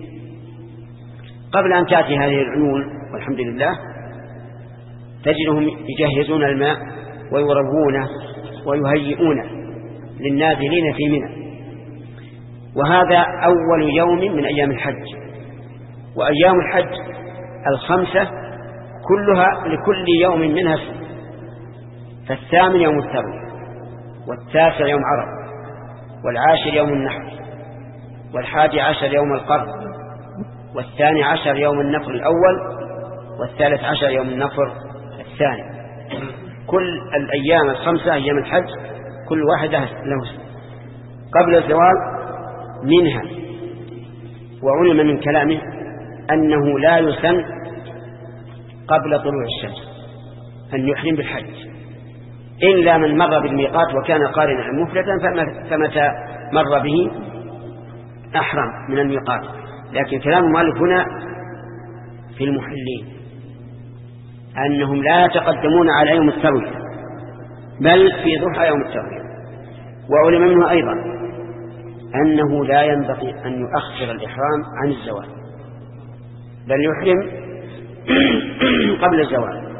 قبل أن تأتي هذه العيون والحمد لله تجدهم يجهزون الماء ويروونه ويهيئونه للنازلين في منى. وهذا أول يوم من أيام الحج. وأيام الحج الخمسة كلها لكل يوم منها اسم. فالثامن يوم التروية، والتاسع يوم عرفة، والعاشر يوم النحر، والحادي عشر يوم القرن، والثاني عشر يوم النفر الأول، والثالث عشر يوم النفر الثاني. كل الأيام الخمسة أيام الحج كل واحدة له اسم قبل الزوال منها. وعلم من كلامه أنه لا يسن قبل طلوع الشمس أن يحرم بالحج إلا من مر بالميقات وكان قارنا مفردا، فمتى مر به أحرم من الميقات. لكن كلام المؤلف هنا في المحلين أنهم لا يتقدمون على يوم التروية بل في ضحى يوم التروية. وعلم منه أيضا أنه لا ينبغي أن يؤخر الإحرام عن الزوال بل يحرم قبل الزوال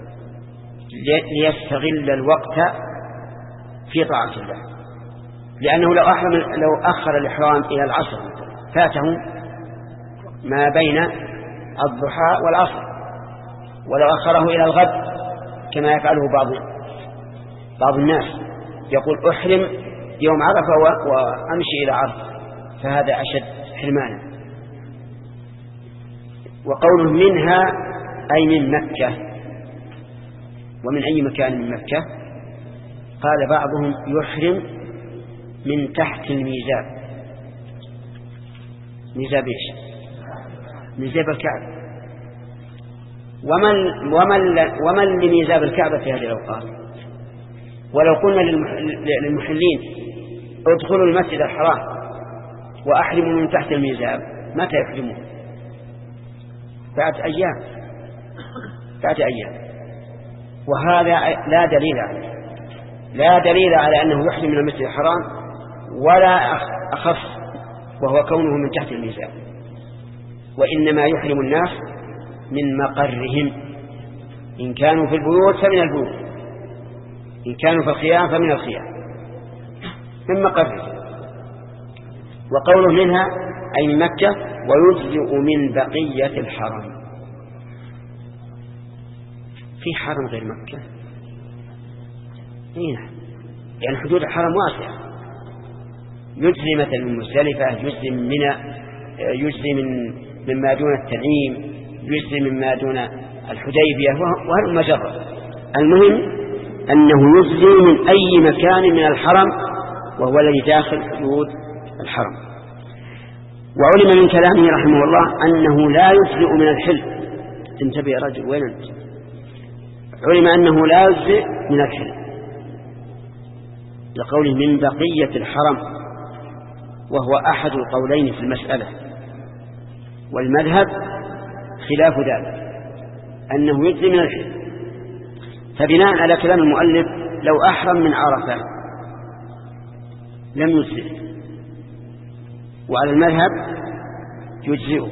ليستغل الوقت في طاعة الله. لأنه لو أحرم لو أخر الإحرام إلى العصر فاته ما بين الضحى والعصر، ولو أخره إلى الغد كما يفعله بعض بعض الناس يقول أحرم يوم عرفة وأمشي إلى عرفة، فهذا أشد حرمانا. وقوله منها أي من مكة، ومن أي مكان من مكة؟ قال بعضهم يحرم من تحت الميزاب. ميزاب إيش؟ ميزاب الكعبة. ومن, ومن, ومن لميزاب الكعبة في هذه الأوقات؟ ولو قلنا للمحلين ادخلوا المسجد الحرام وأحرموا من تحت الميزاب، متى يحرمون؟ بعد أيام بعد أيام وهذا لا دليل عليه، لا دليل على أنه يحرم من المسجد الحرام، ولا أخف وهو كونه من تحت الميزاب. وإنما يحرم الناس من مقرهم، إن كانوا في البيوت فمن البيوت، إن كانوا في الخيام فمن الخيام، من مقرهم. وقوله منها أي من مكة ويجزئ من بقية الحرم. في حرم غير مكة؟ هنا يعني حدود الحرم واسعة، يجزي مثل من مزدلفة، يجزي من منى، يجزي من مما دون التنعيم، يجزي مما دون الحديبية، وهل مجرد. المهم أنه يجزي من أي مكان من الحرم، وهو الذي داخل حدود الحرم. وعلم من كلامه رحمه الله أنه لا يجزئ من الحل. انتبه يا رجل، وين أنت؟ علم أنه لا يجزئ من الحل لقوله من بقية الحرم، وهو أحد القولين في المسألة، والمذهب خلاف ذلك أنه يجزي من الحل. فبناء على كلام المؤلف لو أحرم من عرفة لم يجزئ، وعلى المذهب يجزئه.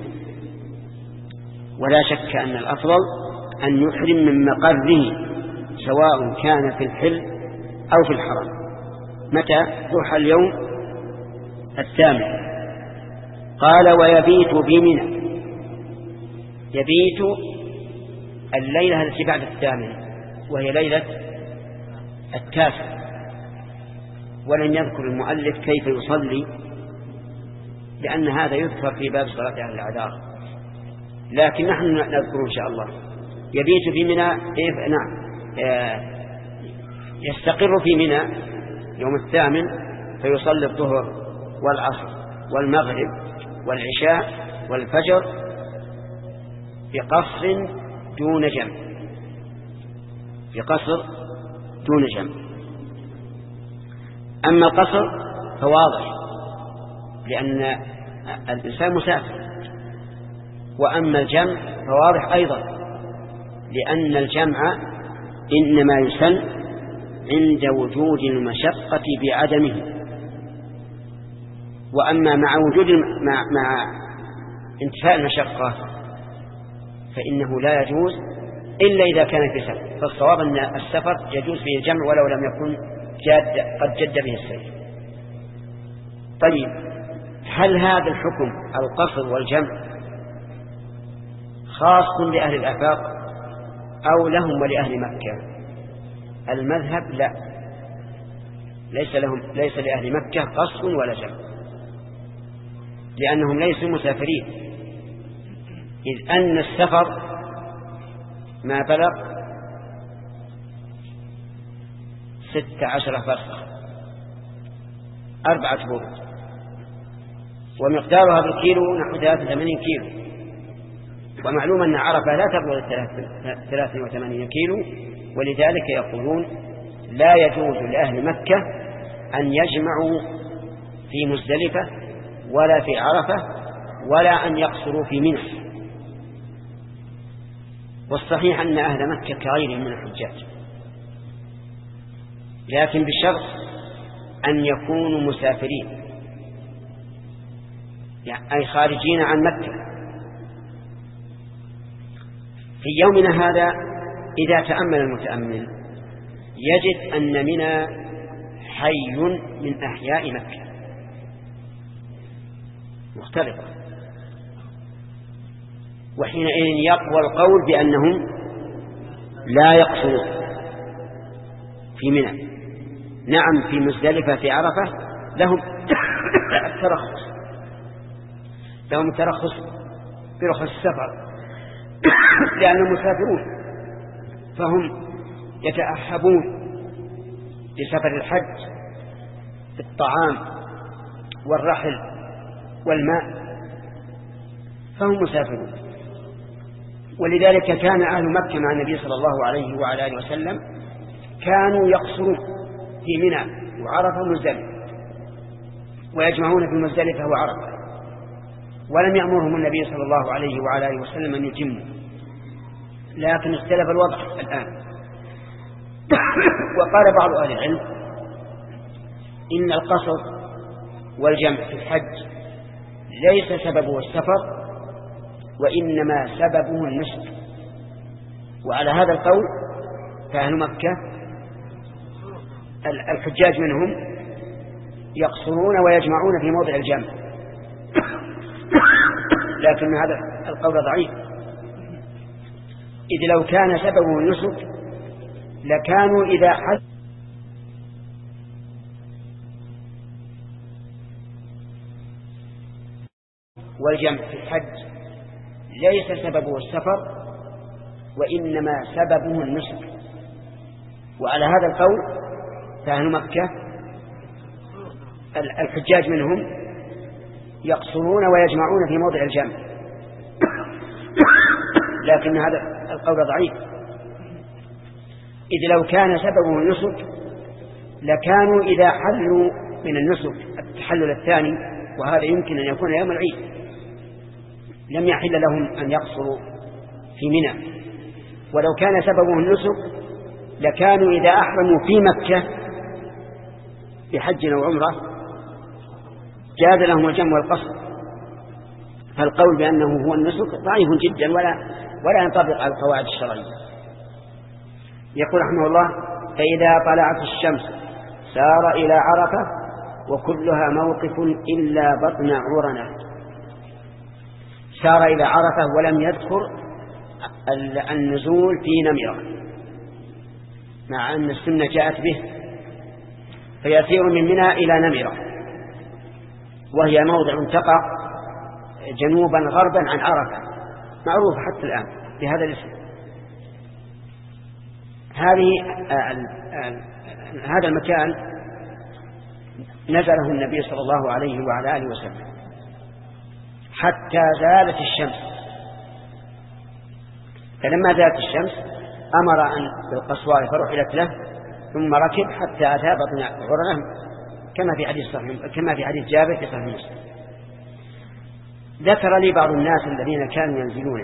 ولا شك أن الأفضل أن يحرم من مقره سواء كان في الحل أو في الحرم. متى؟ ضحى اليوم الثامن. قال ويبيت بمنى، يبيت الليلة التي بعد الثامن وهي ليلة التاسع. ولم يذكر المؤلف كيف يصلي، لأن هذا يذكر في باب صلاة أهل الأعذار، لكن نحن نذكره إن شاء الله. يبيت في منى، نعم يستقر في منى يوم الثامن فيصلي الظهر والعصر والمغرب والعشاء والفجر بقصر دون جمع، بقصر دون جمع. أما القصر فواضح لأن الإنسان مسافر، وأما الجمع فواضح أيضا لأن الجمع إنما يسن عند وجود المشقة بعدمه. وأما مع وجود مع, مع انتفاء المشقة فإنه لا يجوز إلا إذا كان في سفر. فالصواب أن السفر يجوز فيه الجمع ولو لم يكن جاد قد جد به السير. طيب، هل هذا الحكم القصر والجمع خاص لأهل الآفاق أو لهم ولأهل مكة؟ المذهب لا، ليس لهم، ليس لأهل مكة قصر ولا جمع، لأنهم ليسوا مسافرين، إذ أن السفر ما بلغ ستة عشر فرسخ أربعة برد، ومقدارها بالكيلو نحو ثلاثة وثمانين كيلو. ومعلوم أن عرفة لا تبلغ ثلاثة وثمانين كيلو، ولذلك يقولون لا يجوز لأهل مكة أن يجمعوا في مزدلفة ولا في عرفة ولا أن يقصروا في منى. والصحيح أن أهل مكة كغيرهم من الحجاج، لكن بشرط أن يكونوا مسافرين، يعني أي خارجين عن مكة. في يومنا هذا إذا تأمل المتأمل يجد أن منى حي من أحياء مكة مختلفة، وحينئذ يقوى القول بأنهم لا يقصرون في منى. نعم في مزدلفة في عرفة لهم الترخص لهم الترخص برخص السفر لأنهم مسافرون، فهم يتأهبون لسفر الحج بالطعام والرحل والماء، فهم مسافرون. ولذلك كان أهل مكة مع النبي صلى الله عليه وعلى آله وسلم كانوا يقصرون في منى وعرفة ومزدلفة، ويجمعون في مزدلفة وعرفة، ولم يأمرهم النبي صلى الله عليه وعلى آله وسلم أن يتموا، لكن اختلف الوضع الآن. وقال بعض أهل العلم إن القصر والجمع في الحج ليس سببه السفر، وإنما سببه النسك. وعلى هذا القول فأهل مكة الحجاج منهم يقصرون ويجمعون في موضع الجمع، لكن هذا القول ضعيف، إذ لو كان سببه النسك لكانوا إذا حج والجمع في الحج ليس سببه السفر، وإنما سببه النسك. وعلى هذا القول فأهل مكة الحجاج منهم يقصرون ويجمعون في موضع الجمع، لكن هذا القول ضعيف، إذ لو كان سببه النسك لكانوا إذا حلوا من النسك التحلل الثاني، وهذا يمكن أن يكون يوم العيد، لم يحل لهم أن يقصروا في منى. ولو كان سببه النسك لكانوا إذا أحرموا في مكة بحج أو عمرة جاز لهم الجمع والقصر. فالقول بأنه هو النسك ضعيف جدا ولا ولا ينطبق على القواعد الشرعية. يقول رحمه الله: فإذا طلعت الشمس سار إلى عرفة وكلها موقف إلا بطن عرنة. سار إلى عرفة ولم يذكر النزول في نمرة، مع أن السنة جاءت به، فيسير من منى إلى نمرة، وهي موضع تقع جنوبا غربا عن عرفة، معروف حتى الآن بهذا الاسم. هذه هذا المكان نزله النبي صلى الله عليه وعلى آله وسلم حتى زالت الشمس، فلما زالت الشمس أمر أن بالقصواء فرحلت له، ثم ركب حتى أتى بطن عرنة كما في حديث صحيح كما في حديث جابر في صحيح مسلم. ذكر لي بعض الناس الذين كانوا ينزلون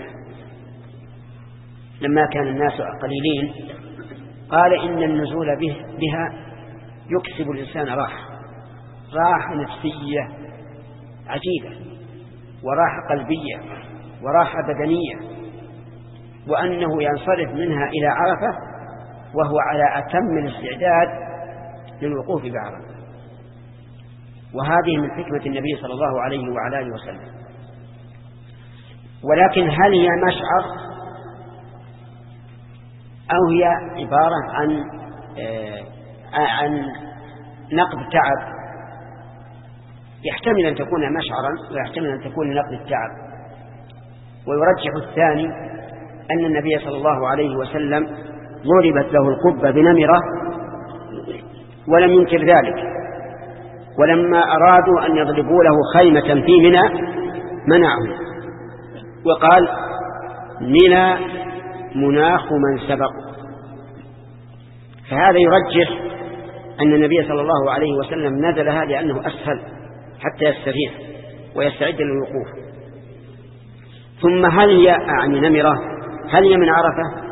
لما كان الناس قليلين، قال إن النزول به بها يكسب الإنسان راحة راحة نفسية عجيبة، وراحة قلبية، وراحة بدنية، وأنه ينصرف منها إلى عرفة وهو على أتم الاستعداد للوقوف بعرفة. وهذه من حكمة النبي صلى الله عليه وعلى آله وسلم. ولكن هل هي مشعر أو هي عبارة عن آه عن نقض تعب؟ يحتمل أن تكون مشعرا ويحتمل أن تكون نقض التعب. ويرجح الثاني أن النبي صلى الله عليه وسلم ضربت له القبة بنمرة ولم ينكر ذلك، ولما أرادوا أن يضربوا له خيمة في منى منعه، وقال: منى مناخ من سبق. فهذا يرجح أن النبي صلى الله عليه وسلم نزلها لأنه أسهل حتى يستريح ويستعد للوقوف. ثم هل هي أعني نمرة هل هي من عرفة؟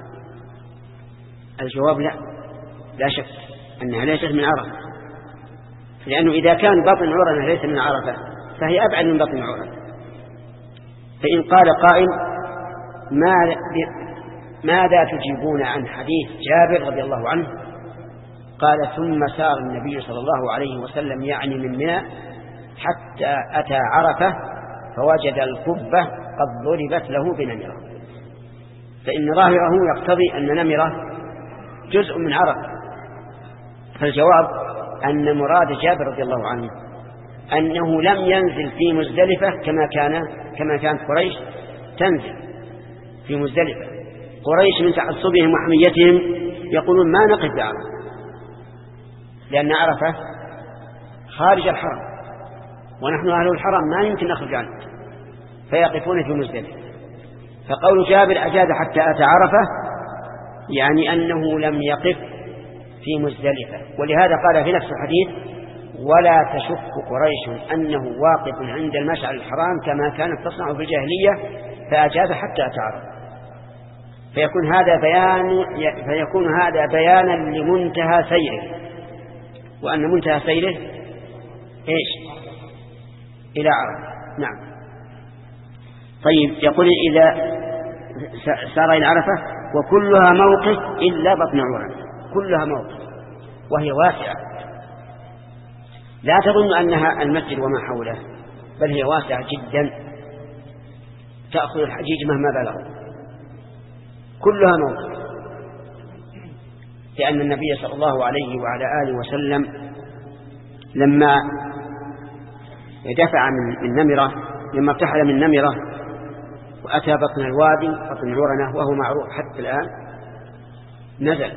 الجواب لا، لا شك أنها ليست من عرفة، لأنه إذا كان بطن عرنة ليس من عرفة فهي أبعد من بطن عرنة. فإن قال قائل: ماذا تجيبون عن حديث جابر رضي الله عنه قال: ثم سار النبي صلى الله عليه وسلم يعني من منى حتى أتى عرفة فوجد القبة قد ضربت له بنمرة. فإن ظاهره يقتضي أن نمرة جزء من عرفة، فالجواب أن مراد جابر رضي الله عنه أنه لم ينزل في مزدلفة كما كان كما كانت قريش تنزل في مزدلفة. قريش من تعصبهم وحميتهم يقولون ما نقف بعرفة لأن عرفة خارج الحرم ونحن أهل الحرم ما يمكن نخرج عنه، فيقفون في مزدلفة. فقول جابر أجاد حتى أتى عرفة يعني أنه لم يقف في مزدلفة، ولهذا قال في نفس الحديث ولا تشك قريش أنه واقف عند المشعر الحرام كما كانت تصنع في الجاهلية فأجاد حتى أتى عرفة. فيكون هذا بيان فيكون هذا بيانا لمنتهى سيره، وأن منتهى سيره إيش؟ إلى عرفة. نعم. طيب يقول إذا سار إلى عرفة وكلها موقف إلا بطن عرفة، كلها موقف وهي واسعة، لا تظن أنها المسجد وما حوله، بل هي واسعة جدا تأخذ الحجيج مهما بلغ، كلها موقف. لأن النبي صلى الله عليه وعلى آله وسلم لما دفع من نمرة لما ارتحل من نمرة وأتى بطن الوادي بطن عرنة وهو معروف حتى الآن، نزل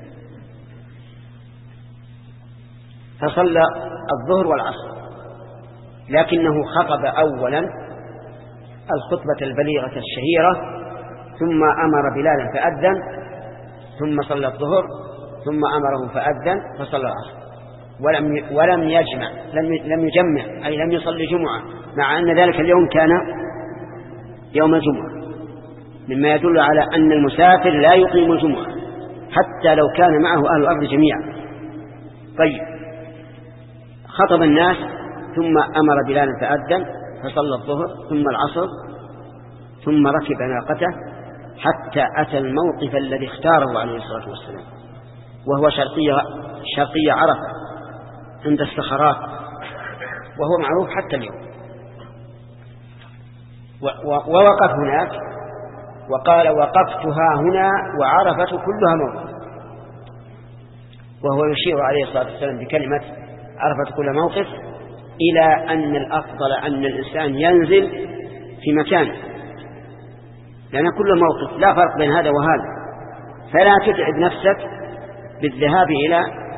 فصلى الظهر والعصر، لكنه خطب أولا الخطبة البليغة الشهيرة ثم أمر بلالا فأذن ثم صلى الظهر ثم أمرهم فأذن فصلى العصر، ولم ولم يجمع لم لم يجمع أي لم يصلي جمعة، مع أن ذلك اليوم كان يوم الجمعة، مما يدل على أن المسافر لا يقيم الجمعة حتى لو كان معه أهل الأرض جميعا. طيب خطب الناس ثم أمر بلالا فأذن فصلى الظهر ثم العصر ثم ركب ناقته حتى أتى الموقف الذي اختاره عليه الصلاة والسلام، وهو شرقية شرقية عرفة عند الصخرات، وهو معروف حتى اليوم. ووقف هناك وقال وقفتها هنا وعرفة كلها موقف، وهو يشير عليه الصلاة والسلام بكلمة عرفة كل موقف إلى أن الأفضل أن الإنسان ينزل في مكانه، لأن كل موقف لا فرق بين هذا وهذا، فلا تتعب نفسك بالذهاب إلى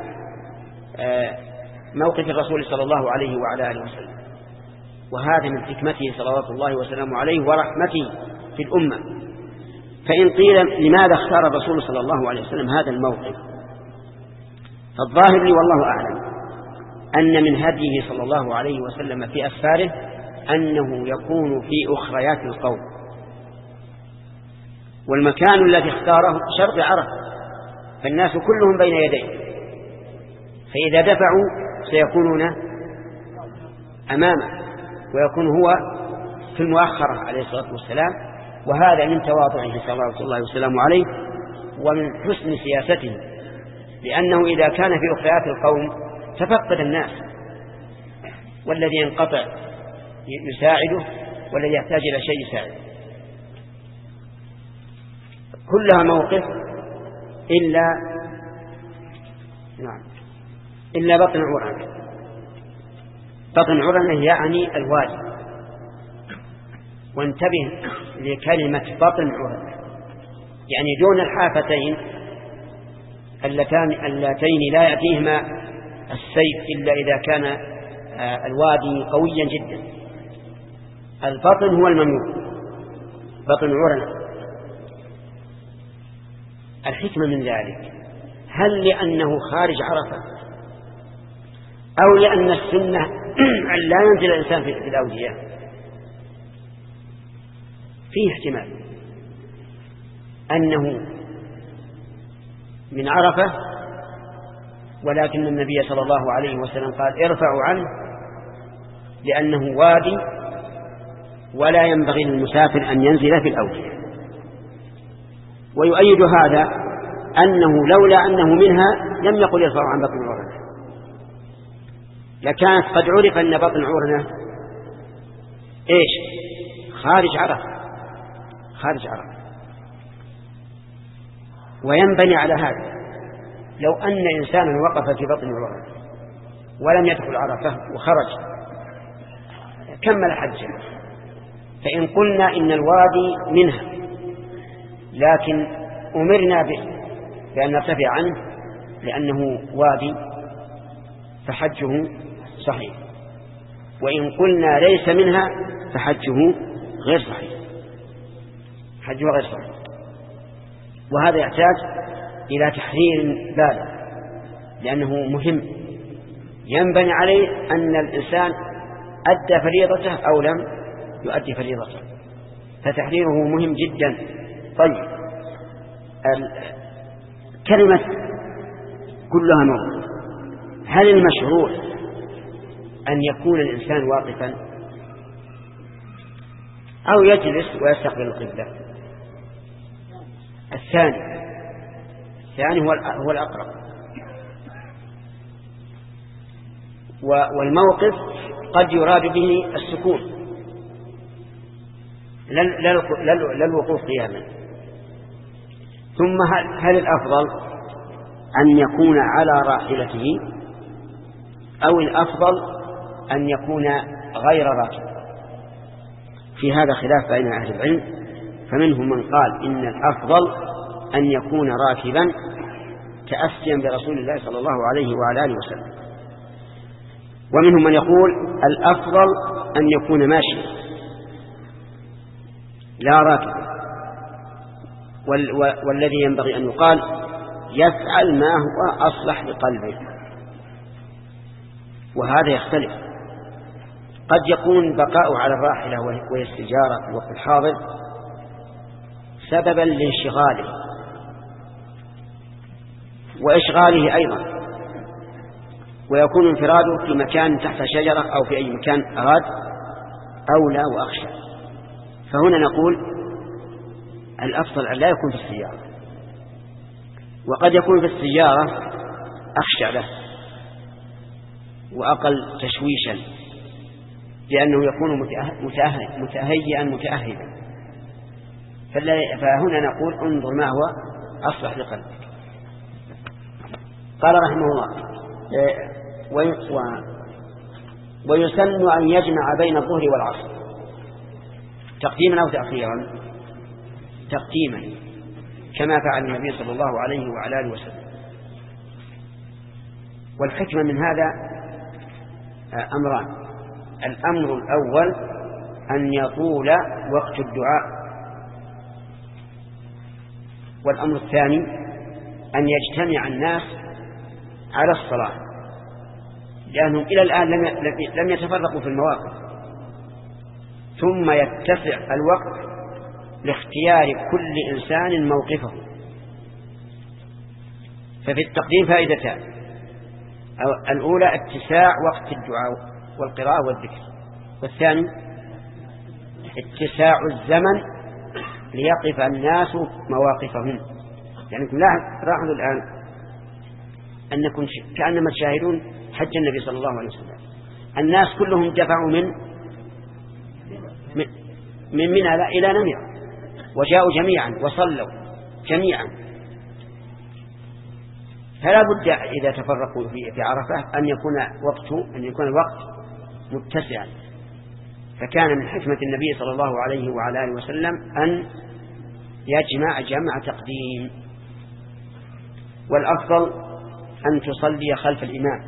موقف الرسول صلى الله عليه وعلى آله وسلم. وهذا من حكمته صلوات الله وسلامه عليه ورحمته في الأمة. فإن قيل لماذا اختار الرسول صلى الله عليه وسلم هذا الموقف، فالظاهر لي والله أعلم أن من هديه صلى الله عليه وسلم في أسفاره أنه يكون في أخريات القوم، والمكان الذي اختاره شرق عرفة، فالناس كلهم بين يديه، فإذا دفعوا سيكونون أمامه ويكون هو في المؤخرة عليه الصلاة والسلام. وهذا من تواضعه صلى الله وسلم عليه ومن حسن سياسته، لأنه إذا كان في أخريات القوم تفقد الناس، والذي ينقطع يساعده والذي يحتاج إلى شيء يساعده. كلها موقف إلا نعم إلا بطن عرنة. بطن عرنة يعني الوادي، وانتبه لكلمة بطن عرنة، يعني دون الحافتين اللتان اللتين لا يأتيهما السيف إلا إذا كان الوادي قويا جدا. البطن هو الممنوع، بطن عرنة. الحكمة من ذلك هل لأنه خارج عرفة أو لأن السنة أن لا ينزل الإنسان في الأودية؟ فيه احتمال أنه من عرفة، ولكن النبي صلى الله عليه وسلم قال ارفعوا عنه لأنه وادي ولا ينبغي للمسافر أن ينزل في الأودية. ويؤيد هذا أنه لولا أنه منها لم يقل يرفعوا عن بطن عرنة، لكانت قد عرف أن بطن عرنة إيش؟ خارج عرفة، خارج عرفة. وينبني على هذا لو أن إنسانا وقف في بطن الوادي ولم يدخل عرفة وخرج كمل حجه، فإن قلنا إن الوادي منها لكن أمرنا به بأن نرتفع عنه لأنه وادي فحجه صحيح، وإن قلنا ليس منها فحجه غير صحيح، حجه غير صحيح. وهذا يحتاج إلى تحرير بالغ لأنه مهم، ينبني عليه أن الإنسان أدى فريضته أو لم يؤدي فريضته، فتحريره مهم جدا. طيب كلمة كلها موقف، هل المشروع أن يكون الإنسان واقفا أو يجلس ويستقبل القبلة؟ الثاني الثاني هو هو الأقرب. والموقف قد يراد به السكون لا الوقوف قياما. ثم هل الأفضل أن يكون على راحلته أو الأفضل أن يكون غير راكب؟ في هذا خلاف بين أهل العلم، فمنهم من قال إن الأفضل أن يكون راكبا تأسيا برسول الله صلى الله عليه وعلى آله وسلم، ومنهم من يقول الأفضل أن يكون ماشيا لا راكبا، والذي ينبغي أن يقال يفعل ما هو أصلح لقلبه. وهذا يختلف، قد يكون بقاء على الراحلة وهي السجارة في الوقت الحاضر سببا لانشغاله وإشغاله أيضا، ويكون انفراده في مكان تحت شجرة أو في أي مكان أراد أولى وأخشى. فهنا نقول الأفضل أن لا يكون في السيارة، وقد يكون في السيارة أخشى له وأقل تشويشا لأنه يكون متأهيئا متأهبا. فهنا نقول انظر ما هو أصلح لقلبك. قال رحمه الله ويسن أن يجمع بين الظهر والعصر تقديما أو تأخيرا، تقديما كما فعل النبي صلى الله عليه وعلى آله وسلم. والحكمة من هذا أمران: الأمر الأول أن يطول وقت الدعاء، والأمر الثاني أن يجتمع الناس على الصلاة، لأنهم إلى الآن لم يتفرقوا في المواقف، ثم يتسع الوقت لاختيار كل إنسان موقفه. ففي التقديم فائدتان: الأولى اتساع وقت الدعاء والقراءة والذكر، والثاني اتساع الزمن ليقف الناس مواقفهم. يعني لاحظوا الآن أنكم كأنما تشاهدون حج النبي صلى الله عليه وسلم، الناس كلهم دفعوا من من منى إلى نمرة وجاءوا جميعا وصلوا جميعا. فلا بد إذا تفرقوا في عرفة أن يكون وقته أن يكون الوقت متسعا. فكان من حكمة النبي صلى الله عليه وعلى آله وسلم أن يجمع جمع تقديم. والأفضل أن تصلي خلف الإمام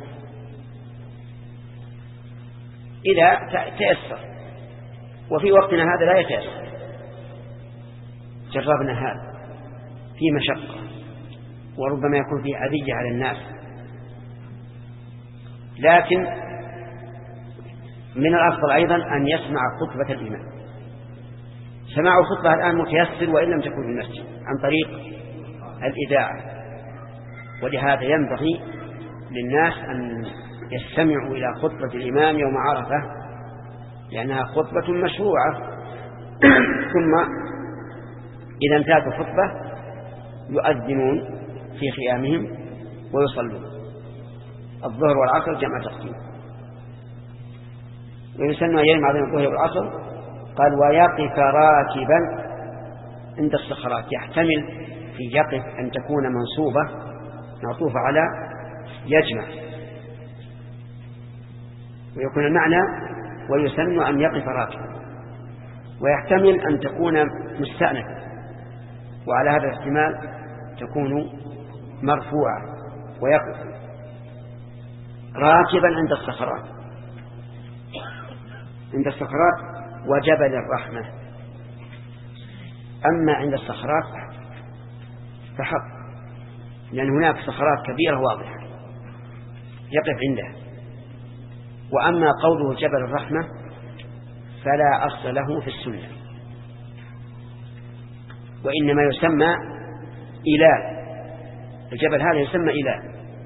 إذا تيسر، وفي وقتنا هذا لا يتيسر، جربنا هذا في مشقة وربما يكون فيه أذية على الناس. لكن من الأفضل أيضا أن يسمع خطبة الإمام. سماع الخطبة الآن متيسر وإن لم تكن في المسجد عن طريق الإذاعة، ولهذا ينبغي للناس أن يستمعوا إلى خطبة الإمام يوم عرفة لأنها خطبة مشروعة. ثم إذا انتهت الخطبة يؤذنون في خيامهم ويصلون الظهر والعصر جمع تقديم. ويسن أن يجمع بين الظهر والعصر. قال ويقف راكبا عند الصخرات، يحتمل في يقف أن تكون منصوبة معطوف على يجمع، ويكون المعنى ويسن أن يقف راكبا، ويحتمل أن تكون مستأنفة، وعلى هذا الاحتمال تكون مرفوعة ويقف راكبا عند الصخرات عند الصخرات وجبل الرحمة. أما عند الصخرات فحق، لأن هناك صخرات كبيرة واضحة يقف عندها. وأما قوله جبل الرحمة فلا أصل له في السنة، وإنما يسمى إله، الجبل هذا يسمى إله،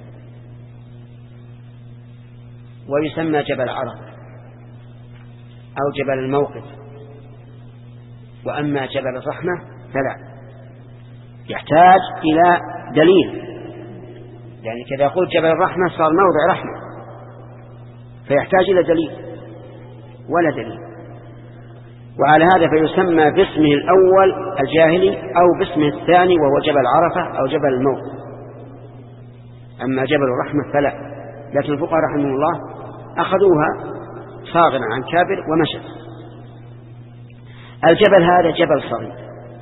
ويسمى جبل عرفة أو جبل الموقف. وأما جبل الرحمة فلا، يحتاج إلى دليل، يعني كذا يقول جبل الرحمة صار موضع رحمة، فيحتاج إلى دليل ولا دليل. وعلى هذا فيسمى باسمه الأول الجاهلي أو باسمه الثاني وهو جبل عرفة أو جبل الموقف. أما جبل الرحمة فلا، لكن الفقهاء رحمه الله أخذوها صاغرا عن كابر ومشى. الجبل هذا جبل صغير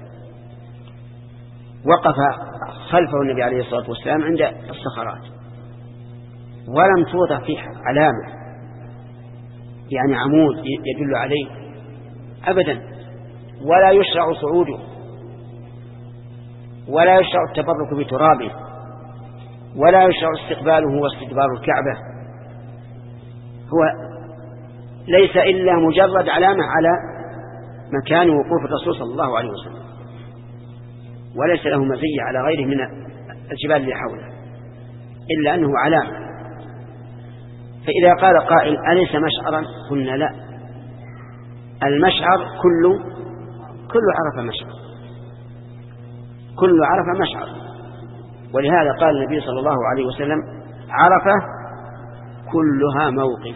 وقف خلفه النبي عليه الصلاة والسلام عند الصخرات، ولم توضع فيه علامة يعني عمود يدل عليه أبدا، ولا يشرع صعوده، ولا يشرع التبرك بترابه، ولا يشرع استقباله واستدبار الكعبة. هو ليس إلا مجرد علامة على مكان وقوف الرسول صلى الله عليه وسلم، وليس له مزية على غيره من الجبال اللي حوله، إلا أنه علامة. فإذا قال قائل أليس مشعرا؟ قلنا لا، المشعر كل كل عرفة مشعر، كل عرفة مشعر. ولهذا قال النبي صلى الله عليه وسلم عرفة كلها موقف.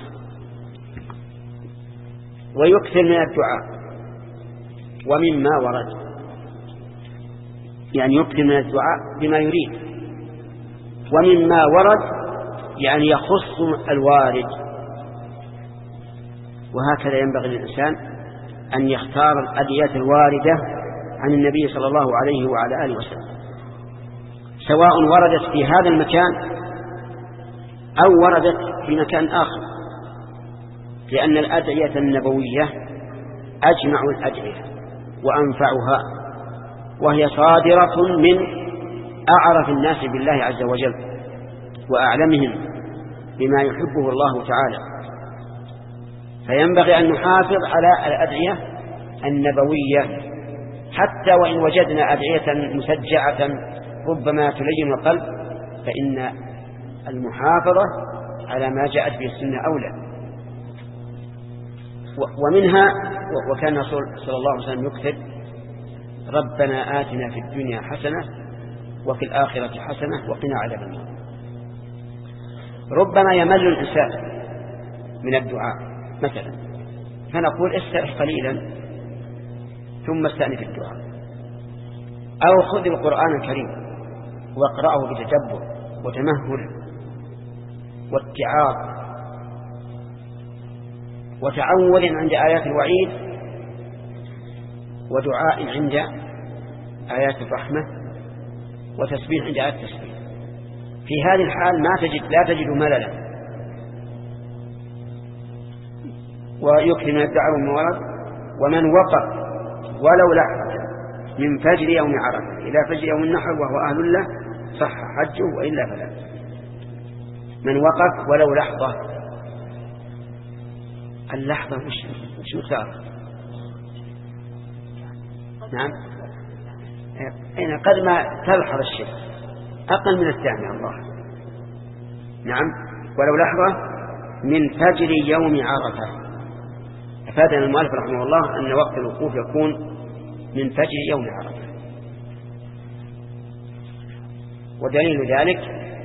ويكثر من الدعاء ومما ورد، يعني يكثر من الدعاء بما يريد، ومما ورد يعني يخص الوارد. وهكذا ينبغي للإنسان أن يختار الأدعية الواردة عن النبي صلى الله عليه وعلى آله وسلم، سواء وردت في هذا المكان أو وردت في مكان آخر، لأن الأدعية النبوية أجمع الأدعية وأنفعها، وهي صادرة من أعرف الناس بالله عز وجل وأعلمهم بما يحبه الله تعالى. فينبغي أن نحافظ على الأدعية النبوية، حتى وإن وجدنا أدعية مسجعة ربما تلين القلب، فإن المحافظة على ما جاءت به السنة أولى. ومنها وكان صلى الله عليه وسلم يكتب ربنا آتنا في الدنيا حسنة وفي الآخرة حسنة وقنا عذاب النار. ربما يمل الإنسان من الدعاء مثلا، فنقول استرح قليلا ثم استأنف الدعاء، أو خذ القرآن الكريم واقرأه بتدبر وتمهل واتعاظ وتعود عند آيات الوعيد، ودعاء عند آيات الرحمة، وتسبيح عند آيات التسبيح. في هذه الحال ما تجد لا تجد مللا، ويكثر من الدعاء والموارد. ومن وقف ولو لحظة من فجر يوم عرفة إلى فجر يوم النحر وهو أهل له صح حجه، وإلا فلا. من وقف ولو لحظة، اللحظة مش مش مختار. نعم، أين قد ما تلحظ الشيء أقل من الثانية الله. نعم، ولو لحظة من فجر يوم عرفة. أفادنا المؤلف رحمه الله أن وقت الوقوف يكون من فجر يوم عرفة. ودليل ذلك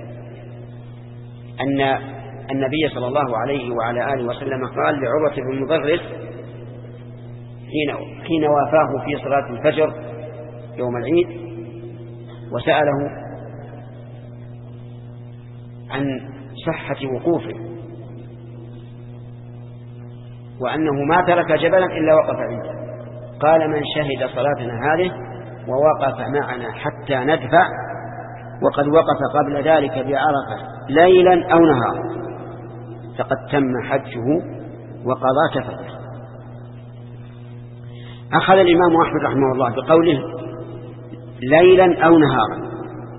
أن النبي صلى الله عليه وعلى آله وسلم قال لعروة بن المضرس حين حين وافاه في صلاة الفجر يوم العيد وسأله عن صحة وقوفه، وأنه ما ترك جبلا إلا وقف عنده. قال: من شهد صلاتنا هذه ووقف معنا حتى ندفع وقد وقف قبل ذلك بعرفة ليلا أو نهارا فقد تم حجه وقضى تفته. أخذ الإمام أحمد رحمه الله بقوله ليلا أو نهارا.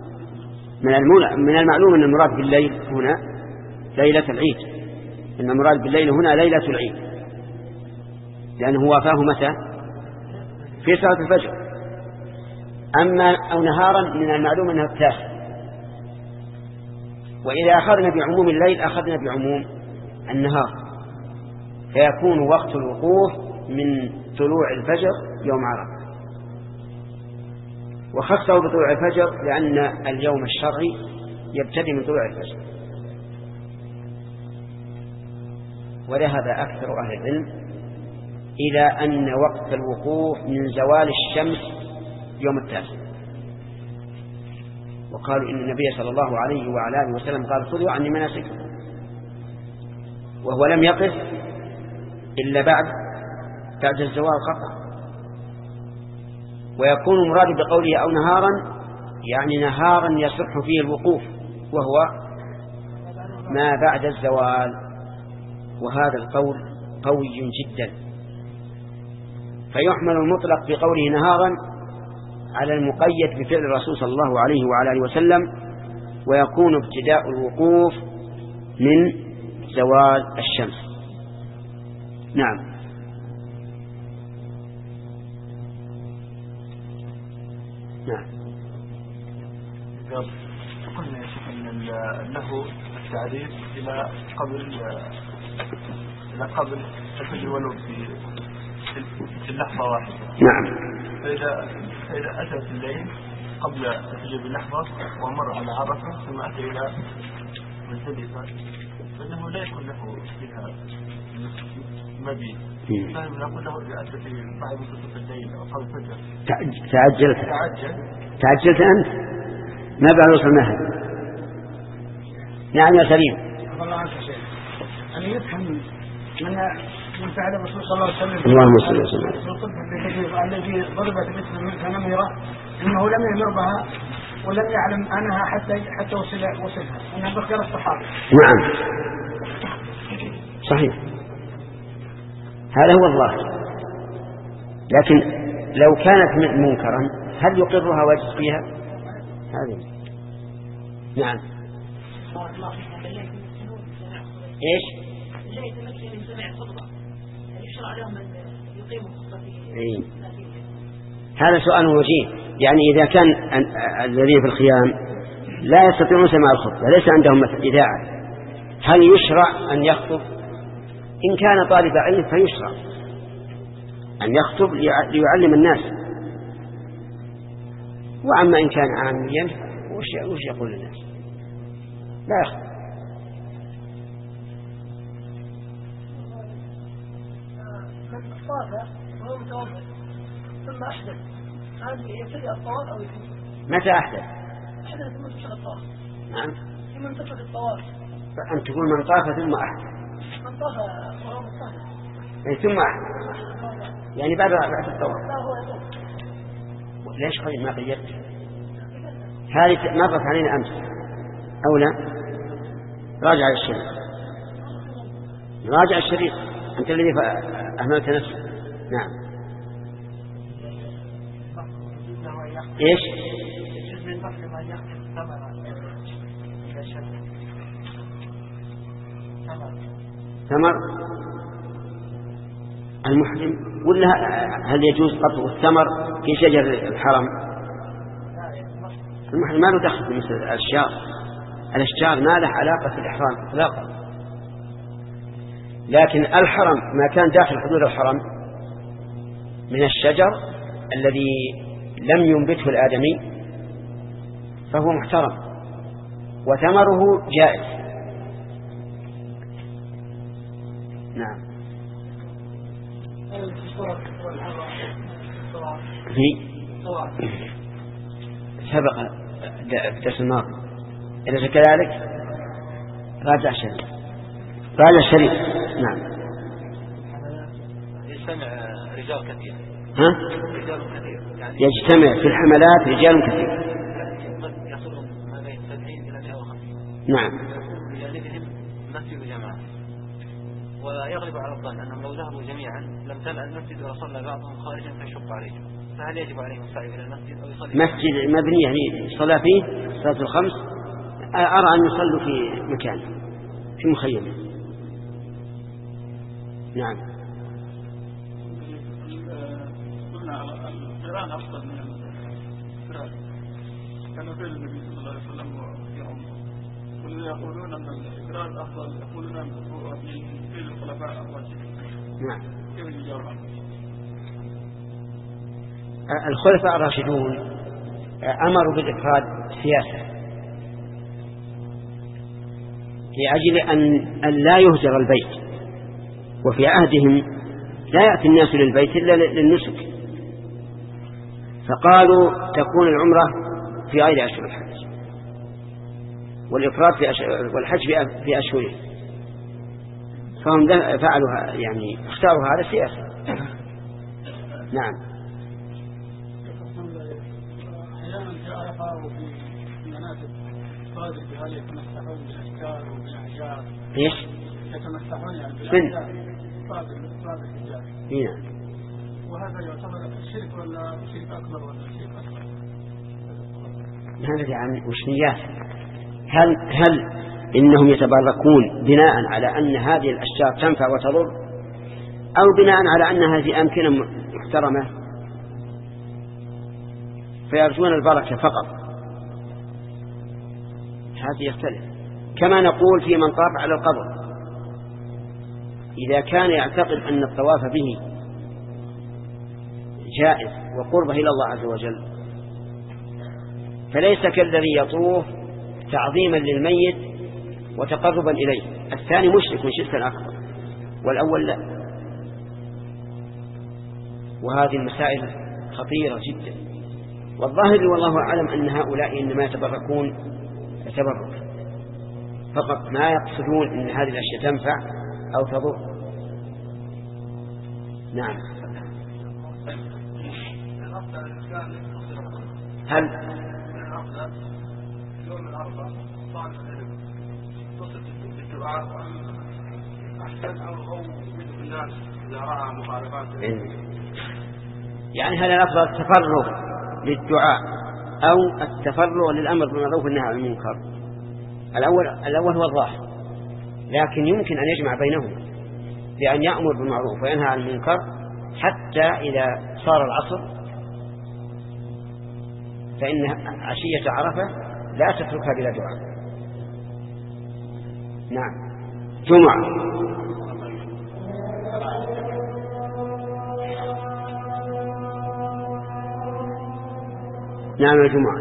من المعلوم أن المراد بالليل هنا ليلة العيد، إن المراد بالليل هنا ليلة العيد، لأنه وافاه متى؟ في صلاة الفجر. أما أو نهارا من المعلوم أنه التاسع. وإذا أخذنا بعموم الليل أخذنا بعموم النهار، فيكون وقت الوقوف من طلوع الفجر يوم عرفة. وخصه بطلوع الفجر لأن اليوم الشرعي يبتدي من طلوع الفجر. وذهب أكثر أهل العلم إلى أن وقت الوقوف من زوال الشمس يوم التاسع، وقالوا إن النبي صلى الله عليه وعلى آله وسلم قال: خذوا عني مناسككم، وهو لم يقف إلا بعد بعد الزوال قطع. ويكون مراد بقوله أو نهارا يعني نهارا يصح فيه الوقوف، وهو ما بعد الزوال. وهذا القول قوي جدا، فيحمل المطلق بقوله نهارا على المقيد بفعل الرسول صلى الله عليه وعلى آله وسلم، ويكون ابتداء الوقوف من زوال الشمس. نعم. نعم. قلنا يا شيخ أن له التعريف إلى قبل إلى قبل الفجر ولو في في اللحظة واحدة. نعم. فإذا فإذا أتى في الليل قبل الفجر بلحظة ومر على عرفة ثم أتى إلى مزدلفة فإنه لا يكون له فيها مبيت. فهم نقول له إذا أتى في بعد منتصف الليل أو قبل الفجر تعجلت تعجل تعجلت أنت ما بعد وصلنا هذا. نعم يا سليم. الله عنك شيء أن يفهم من من فعل الرسول صلى الله عليه وسلم اللهم صل وسلم الذي ضربت باسم من نميرة إنه لم يمر بها ولم يعلم أنها حتى حتى وصل وصلها أنها بخير الصحابة. نعم صحيح، هذا هو الظاهر. لكن لو كانت منكرا هل يقرها واجب فيها؟ هذه. نعم. ايش؟ إيه؟ هذا سؤال وجيه. يعني إذا كان الذين في الخيام لا يستطيعون سماع الخطبة ليس عندهم إذاعة، هل يشرع أن يخطب؟ إن كان طالب علم فيشرع أن يخطب ليعلم الناس، وأما إن كان عاميا وش يقول للناس؟ لا يخطب. وهو متوضئ ثم أحدث هذه يبتدئ الطواف أو يفيد؟ متى أحدث؟ أحدث في منتصف الطواف. نعم. في منتصف الطواف. أن تقول من طاف ثم أحدث. من طاف وهو مطهر. يعني ثم أحدث. يعني بعد بعد الطواف. لا هو يطوف. ليش قيد ما قيدت؟ هذه مرت علينا أمس أو لا؟ راجع الشريط. راجع الشريط. أنت الذي أهملت نفسك. نعم. إيش؟ ثمر المحرم ولا هل يجوز قطع الثمر في شجر الحرم؟ المحرم ما له دخل في مثل الأشجار. الأشجار ما له علاقة في الإحرام إطلاقا. لكن الحرم ما كان داخل حدود الحرم من الشجر الذي لم ينبته الآدمي فهو محترم وثمره جائز. نعم. في سبق في درس الماضي. أليس كذلك؟ راجع شريف راجع شريف نعم. يجتمع رجال كثير ها؟ رجال كثير يعني يجتمع في الحملات رجال كثير يصلون ما بين سبعين إلى مئة وخمسين. نعم. بجانبهم مسجد جماعة، ويغلب على الظن أنهم لو ذهبوا جميعا لم تملأ المسجد وصلى بعضهم خارجا فيشق عليهم، فهل يجب عليهم السعي إلى المسجد أو يصلي؟ مسجد مبني يعني صلاة فيه صلاة الخمس، أرى أن يصلوا في مكان في مخيم. نعم. قلنا القرآن أفضل من القراءة، كان في النبي صلى الله عليه وسلم وفي عمره، والذين يقولون أن القراءة أفضل يقولون أن في الخلفاء الراشدين. نعم. كيف يجاوب عنه؟ الخلفاء الراشدون أمروا بالإفراد سياسة لأجل أن لا يهجر البيت، وفي عهدهم لا يأتي الناس للبيت إلا للنسك، فقالوا تكون العمرة في غير أشهر الحج والإفراد في أشهر والحج في أشهره، فهم فعلوا يعني اختاروا هذا سياسة. نعم. أحيانا في عرفة وفي مناسك صادق بهذه يتمسحون بالأشجار وبالأحجار. إيش؟ يتمسحون يعني بالأشجار صادق صادق الحجار. نعم. وهذا يعتبر شرك ولا شرك أكبر ولا شرك أكبر؟ ما ندري عن وش نيات. هل هل إنهم يتبركون بناء على أن هذه الأشجار تنفع وتضر، أو بناء على أن هذه أمكنة محترمة فيرجون البركة فقط؟ هذا يختلف. كما نقول في من طاف على القبر، إذا كان يعتقد أن الطواف به جائز وقربه إلى الله عز وجل فليس كالذي يطوف تعظيما للميت وتقربا إليه، الثاني مشرك شركا أكبر والأول لا. وهذه المسائل خطيرة جدا، والظاهر والله أعلم أن هؤلاء إنما يتبركون تبرك فقط، ما يقصدون أن هذه الأشياء تنفع أو تضر. نعم. هل يوم الأربعاء طالب العلم تصل بالدعاء أحسن أو هو مثل الناس إذا رأى مخالفات؟ يعني هل الأفضل التفرغ للدعاء أو التفرغ للأمر بالمعروف والنهي عن المنكر؟ الأول الأول هو الظاهر، لكن يمكن أن يجمع بينهما بأن يأمر بالمعروف وينهى عن المنكر حتى إذا صار العصر فإن عشية عرفة لا تتركها بلا دعاء. نعم. جمعة. نعم الجمعة.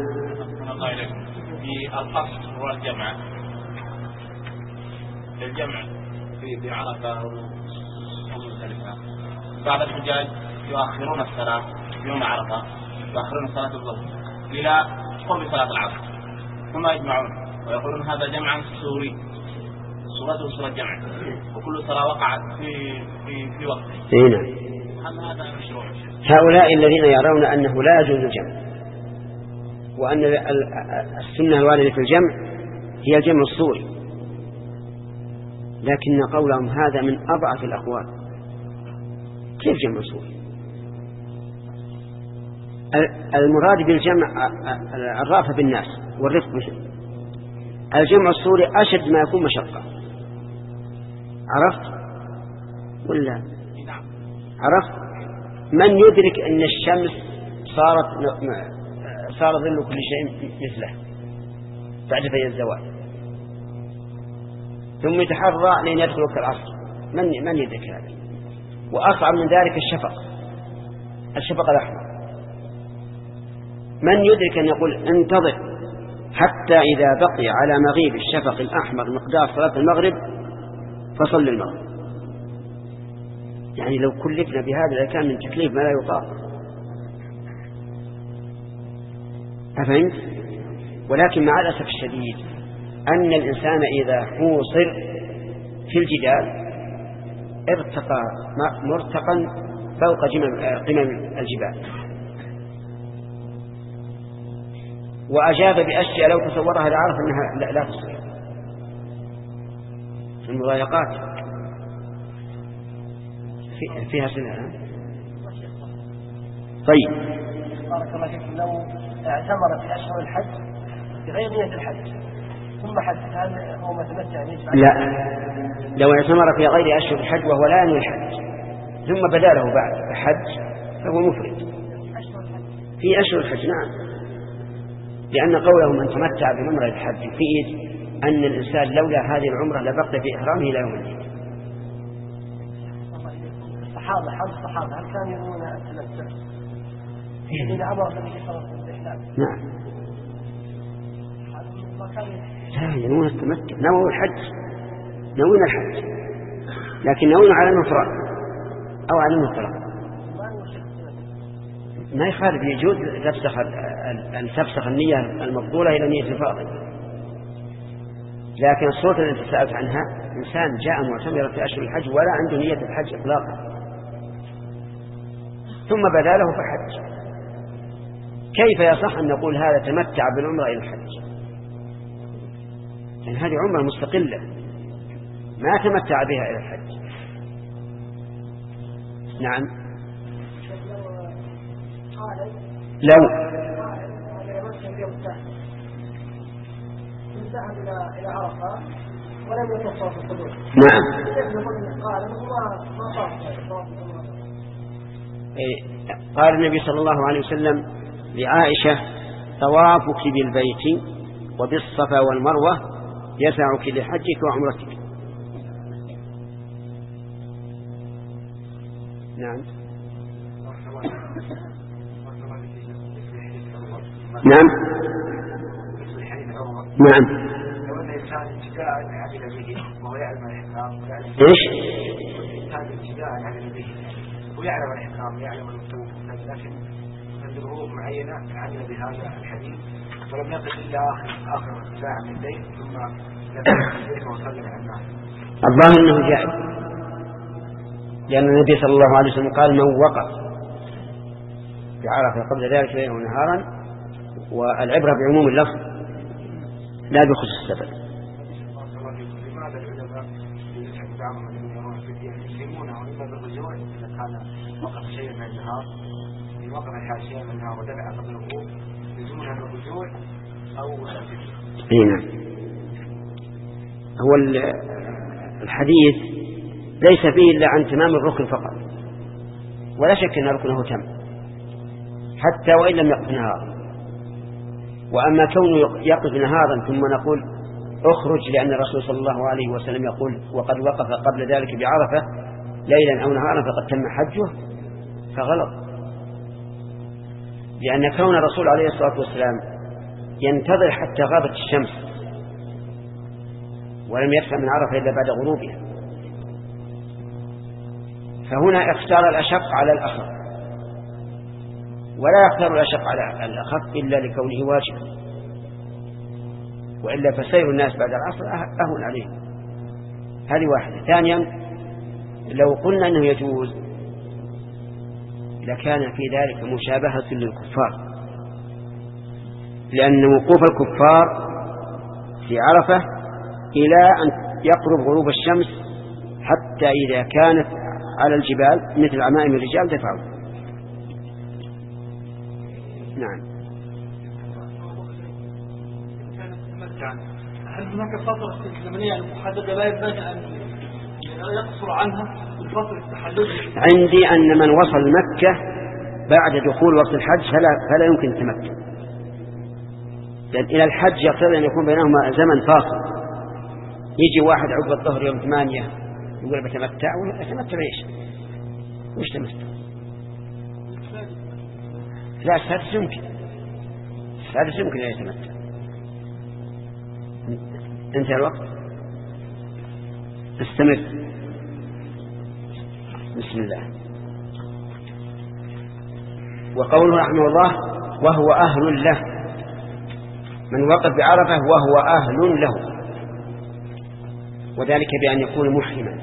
في القصر والجمع، الجمع في بعرفة ومزدلفة، بعض الحجاج يؤخرون الصلاة يوم عرفة، يؤخرون صلاة الظهر إلى قرب صلاة العصر ثم يجمعون ويقولون هذا جمع سوري، صورته صورة جمع، وكل صلاة وقعت في في في وقته. هنا هل هذا مشروع؟ هؤلاء الذين يرون أنه لا يجوز الجمع وأن السنة الواردة في الجمع هي الجمع الصوري، لكن قولهم هذا من أضعف الأقوال. كيف جمع صوري؟ المراد بالجمع الرأفة بالناس والرفق بهم. الجمع الصوري أشد ما يكون مشقة. عرفت ولا عرفت؟ من يدرك أن الشمس صارت صار ظل كل شيء مثله بعد في الزوال ثم يتحرى لين يدخل وقت العصر؟ من من يدرك هذا؟ وأصعب من ذلك الشفق الشفق الأحمر. من يدرك أن يقول انتظر حتى إذا بقي على مغيب الشفق الأحمر مقدار صلاة المغرب فصل المغرب؟ يعني لو كلفنا بهذا لكان من تكليف ما لا يطاق. أفهمت؟ ولكن مع الأسف الشديد أن الإنسان إذا حوصر في الجبال ارتقى مرتقا فوق قمم الجبال، وأجاب بأشياء لو تصورها لعرف أنها لا, لا تصير المضايقات في فيها سنة. طيب بارك الله فيكم، لو اعتمر في أشهر الحج بغير نية الحج ثم حج، هل هو متمتع؟ لا، لو اعتمر في غير أشهر الحج وهو لا ينوي الحج ثم بدا له بعد الحج فهو مفرد في أشهر الحج. نعم، لأن قوله من تمتع بعمرة الحج يفيد أن الإنسان لولا هذه العمرة لبقي في إحرامه إلى يوم الدين. الصحابة حال الصحابة هل كانوا ينوون التمتع؟ إذا أمر النبي صلى الله عليه وسلم نعم، لا ينوون التمتع، نووا الحج، نوون الحج لكن نوون على النفران أو على النفران ما يخالف، يجوز تفسخ أن تفسخ النية المفضولة إلى نية الفاضل. لكن الصورة اللي أنت سألت عنها إنسان جاء معتمرا في أشهر الحج ولا عنده نية الحج إطلاقا ثم بدا له فحج، كيف يصح أن نقول هذا تمتع بالعمرة إلى الحج؟ لأن هذه عمرة مستقلة ما تمتع بها إلى الحج. نعم، لو ذهب إلى إلى عرفة ولم يتصل بالقدوم. نعم، قال النبي صلى الله عليه وسلم لعائشة طوافك بالبيت وبالصفا والمروة يسعك لحجك وعمرتك. نعم نعم نعم لو أن الإنسان ابتداء عمل به وهو يعلم الإحكام إيش؟ الإنسان ابتداء عمل به ويعلم الإحكام ويعلم الوقوف، لكن عند ظروف معينة عمل بهذا الحديث ولم يقف إلا آخر آخر ساعة من الليل ثم لبس البيت وسلم على الناس. الظاهر أنه جائز، لأن النبي صلى الله عليه وسلم قال من وقف بعرفة قبل ذلك ليلا ونهارا، والعبرة بعموم اللفظ لا بخصوص السبب. لماذا العلماء يسحب بعضهم من يرون في الدين يسلمونه ولما بالرجوع إذا كان وقف شيء من النهار في وقف الحاشية من النهار ودفع قبل الوقوف يسلمونه بالرجوع أو هنا هو الحديث ليس فيه إلا عن تمام الركن فقط، ولا شك أن ركنه تم حتى وإن لم يقف نهارا. وأما كونه يقف نهارا ثم نقول اخرج لأن الرسول صلى الله عليه وسلم يقول وقد وقف قبل ذلك بعرفة ليلا أو نهارا فقد تم حجه، فغلط، لأن كون الرسول عليه الصلاة والسلام ينتظر حتى غابت الشمس ولم يدفع من عرفة إلا بعد غروبها، فهنا اختار الأشق على الأخف، ولا يختار الأشق على الأخف إلا لكونه واجبا، وإلا فسير الناس بعد العصر أهون عليه. هذه واحدة. ثانيا لو قلنا أنه يجوز لكان في ذلك مشابهة للكفار، لأن وقوف الكفار في عرفة إلى أن يقرب غروب الشمس حتى إذا كانت على الجبال مثل عمائم الرجال دفعوا. نعم. هل هناك فترة زمنية محددة لا ينبغي أن يقصر عنها الفترة التحلل؟ عندي أن من وصل مكة بعد دخول وقت الحج فلا, فلا يمكن التمتع، لأن إلى الحج يقتضي أن يكون بينهما زمن فاصل. يجي واحد عقب الظهر يوم ثمانية يقول بتمتع، ويتمتع ليش؟ وش تمتع؟ لا، السادس يمكن، السادس يمكن أن يتمتع. انتهى الوقت، استمر. بسم الله. وقوله رحمه الله وهو أهل له، من وقف بعرفة وهو أهل له، وذلك بأن يكون محرما،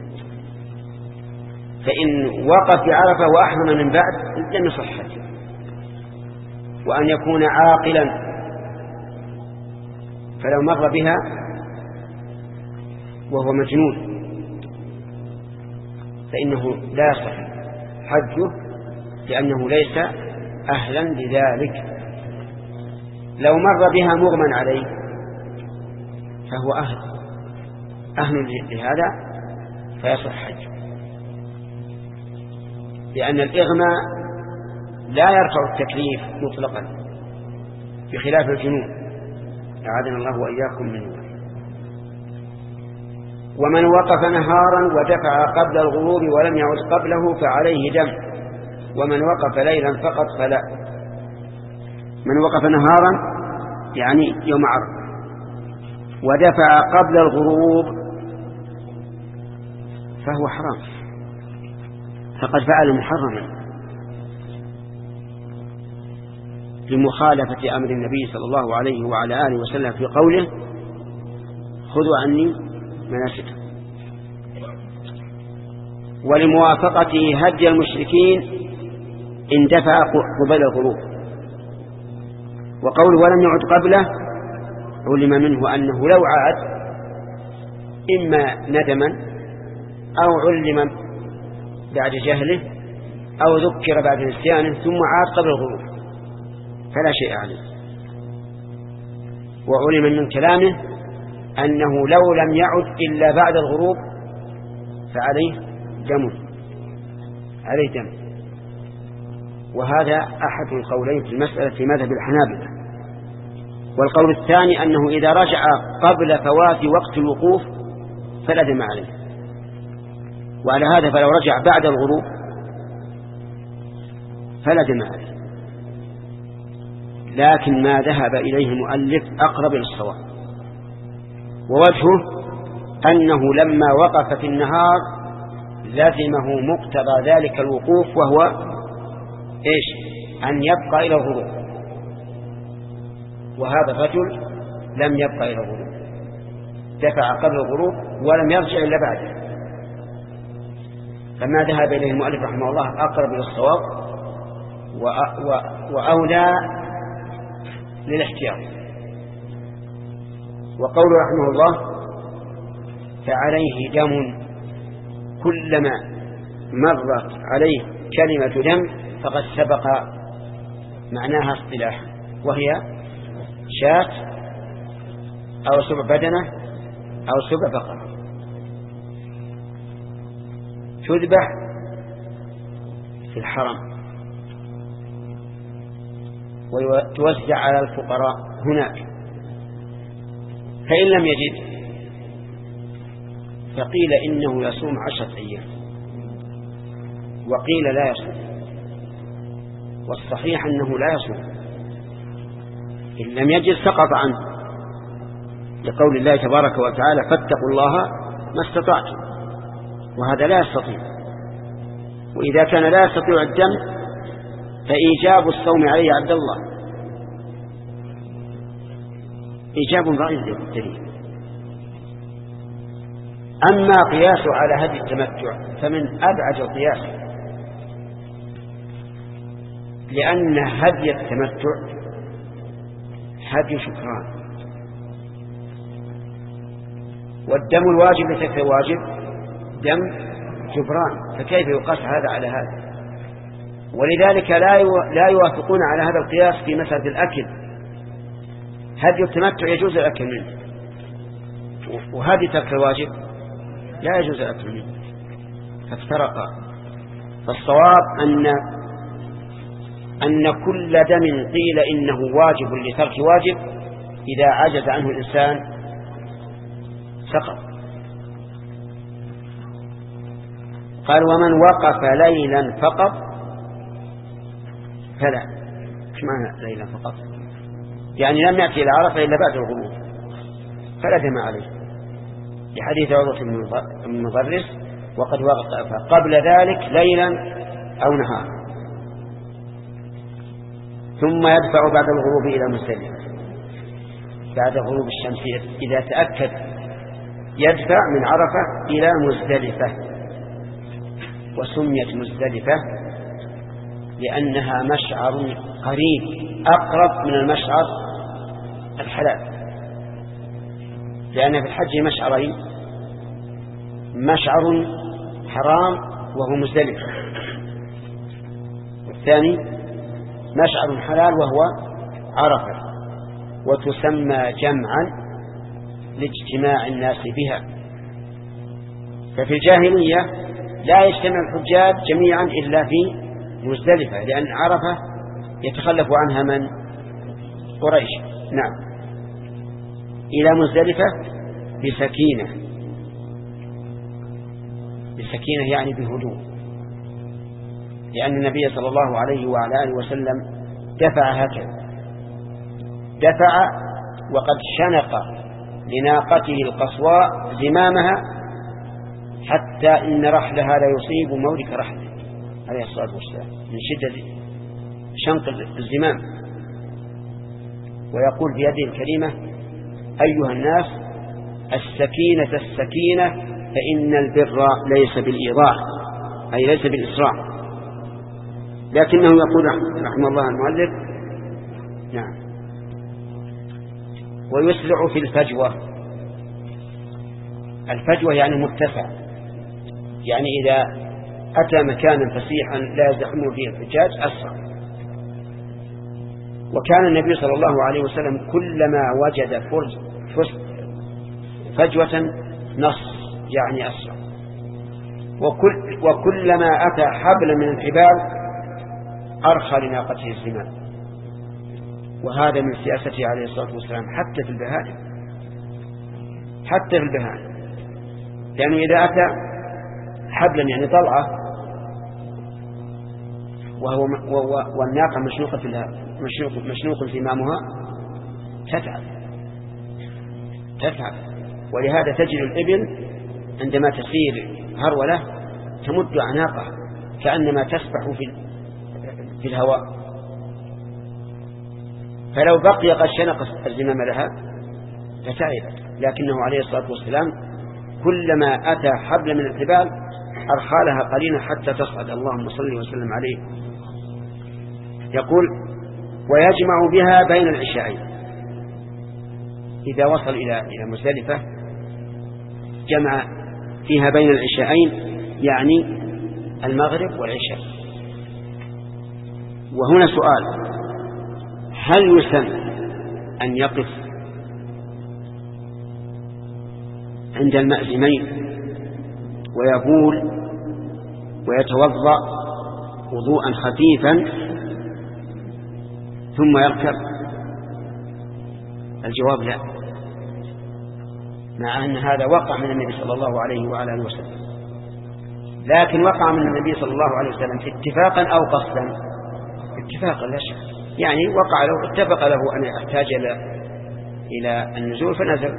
فإن وقف بعرفة وأحرم من بعد لم يصح حجه. وأن يكون عاقلا، فلو مر بها وهو مجنون فإنه لا يصح حجه لأنه ليس أهلا لذلك. لو مر بها مغمى عليه فهو أهل أهل لهذا فيصح حجه، لأن الإغماء لا يرفع التكليف مطلقا بخلاف الجنون، أعاذنا الله وإياكم منه. ومن وقف نهارا ودفع قبل الغروب ولم يعد قبله فعليه دم، ومن وقف ليلا فقط فلا. من وقف نهارا يعني يوم عرفة ودفع قبل الغروب فهو حرام، فقد فعل محرما لمخالفة أمر النبي صلى الله عليه وعلى آله وسلم في قوله خذوا عني مناسككم، ولموافقته هدي المشركين إن دفع قبل الغروب. وقول ولم يعد قبله علم منه أنه لو عاد إما ندما أو علم بعد جهله أو ذكر بعد نسيانه ثم عاد قبل الغروب فلا شيء عليه. وعلم من كلامه أنه لو لم يعد إلا بعد الغروب فعليه دم عليه دم. وهذا أحد القولين في المسألة في مذهب الحنابلة. والقول الثاني أنه إذا رجع قبل فوات وقت الوقوف فلا دم عليه، وعلى هذا فلو رجع بعد الغروب فلا دم عليه. لكن ما ذهب إليه المؤلف أقرب إلى الصواب، ووجهه أنه لما وقف في النهار لزمه مقتضى ذلك الوقوف، وهو إيش؟ أن يبقى إلى الغروب، وهذا الرجل لم يبقى إلى الغروب، دفع قبل الغروب ولم يرجع إلا بعده. فما ذهب إليه المؤلف رحمه الله أقرب إلى الصواب وأولى للاحتياط. وقول رحمه الله فعليه دم كلما مرت عليه كلمة دم فقد سبق معناها اصطلاحا، وهي شاة أو سبع بدنة أو سبع بقرة تذبح في الحرم وتوزع على الفقراء هناك. فإن لم يجد فقيل إنه يصوم عشرة أيام وقيل لا يصوم، والصحيح أنه لا يصوم. إن لم يجد سقط عنه لقول الله تبارك وتعالى فاتقوا الله ما استطعتم، وهذا لا يستطيع. وإذا كان لا يستطيع الدم فإيجاب الصوم عليه عبد الله إيجاب ضعيف للدليل. أما قياس على هدي التمتع فمن أبعد القياس، لأن هدي التمتع هدي شكران، والدم الواجب ليس كواجب دم جبران، فكيف يقاس هذا على هذا؟ ولذلك لا لا يوافقون على هذا القياس في مسألة الأكل. هدي التمتع يجوز الأكل منه، وهدي ترك الواجب لا يجوز الأكل منه، فافترقا. فالصواب أن أن كل دم قيل إنه واجب لترك واجب إذا عجز عنه الإنسان سقط. قال ومن وقف ليلا فقط فلا. ايش معنى ليلا فقط؟ يعني لم يأتي إلى عرفة إلا بعد الغروب فلا دم عليه، لحديث عروة بن المضرس وقد وقف قبل ذلك ليلا أو نهارا، ثم يدفع بعد الغروب إلى مزدلفة بعد غروب الشمس إذا تأكد يدفع من عرفة إلى مزدلفة. وسميت مزدلفة لأنها مشعر قريب أقرب من المشعر الحلال، لأن في الحج مشعرين، مشعر حرام وهو مزدلفة، والثاني مشعر حلال وهو عرفة، وتسمى جمعا لاجتماع الناس بها. ففي الجاهلية لا يجتمع الحجاج جميعا إلا في مزدلفة، لأن عرفة يتخلف عنها من قريش. نعم. إلى مزدلفة بسكينة، بسكينة يعني بهدوء، لأن النبي صلى الله عليه وعلى آله وسلم دفع هكذا، دفع وقد شنق لناقته القصواء زمامها حتى إن رحلها لا يصيب مورك رحله عليه الصلاة والسلام من شدة شنق الزمام. ويقول في يده الكريمة: أيها الناس السكينة السكينة فإن البر ليس بالإيضاع، أي ليس بالإسراع. لكنه يقول رحمه الله المؤلف: نعم. ويسرع في الفجوة. الفجوة يعني مرتفع، يعني إذا أتى مكانا فسيحا لا يزدحمه فيه الحجاج أسرع. وكان النبي صلى الله عليه وسلم كلما وجد فرج فجوة نص يعني أسرع، وكل وكلما أتى حبل من الحبال أرخى لناقته الزمام. وهذا من سياسته عليه الصلاة والسلام حتى في البهائم، حتى في البهائم، لأنه يعني إذا أتى حبلا يعني طلعة وهو والناقة مشنوقة مشنوق مشنوق زمامها تتعب تتعب ولهذا تجد الإبل عندما تسير هرولة تمد عناقها كأنما تسبح في في الهواء، فلو بقي قد شنق الزمام لها لتعبت. لكنه عليه الصلاة والسلام كلما أتى حبل من الحبال أرخى لها قليلا حتى تصعد. اللهم صل وسلم عليه. يقول: ويجمع بها بين العشاءين. إذا وصل إلى إلى مزدلفة جمع فيها بين العشاءين، يعني المغرب والعشاء. وهنا سؤال: هل يسن أن يقف عند المأزمين ويبول ويتوضأ وضوءا خفيفا ثم يركب؟ الجواب لا، مع أن هذا وقع من النبي صلى الله عليه وعلى آله وسلم، لكن وقع من النبي صلى الله عليه وسلم اتفاقا أو قصدا؟ اتفاقا لا شك، يعني وقع له اتفق له أن يحتاج إلى النزول فنزل،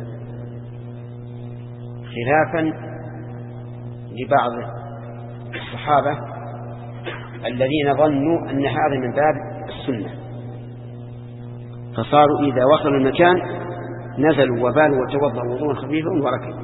خلافا لبعض الصحابة الذين ظنوا أن هذا من باب السنة، فصاروا إذا وصلوا المكان نزلوا وبالوا وتوضأوا وضوءا خفيفا وركبوا.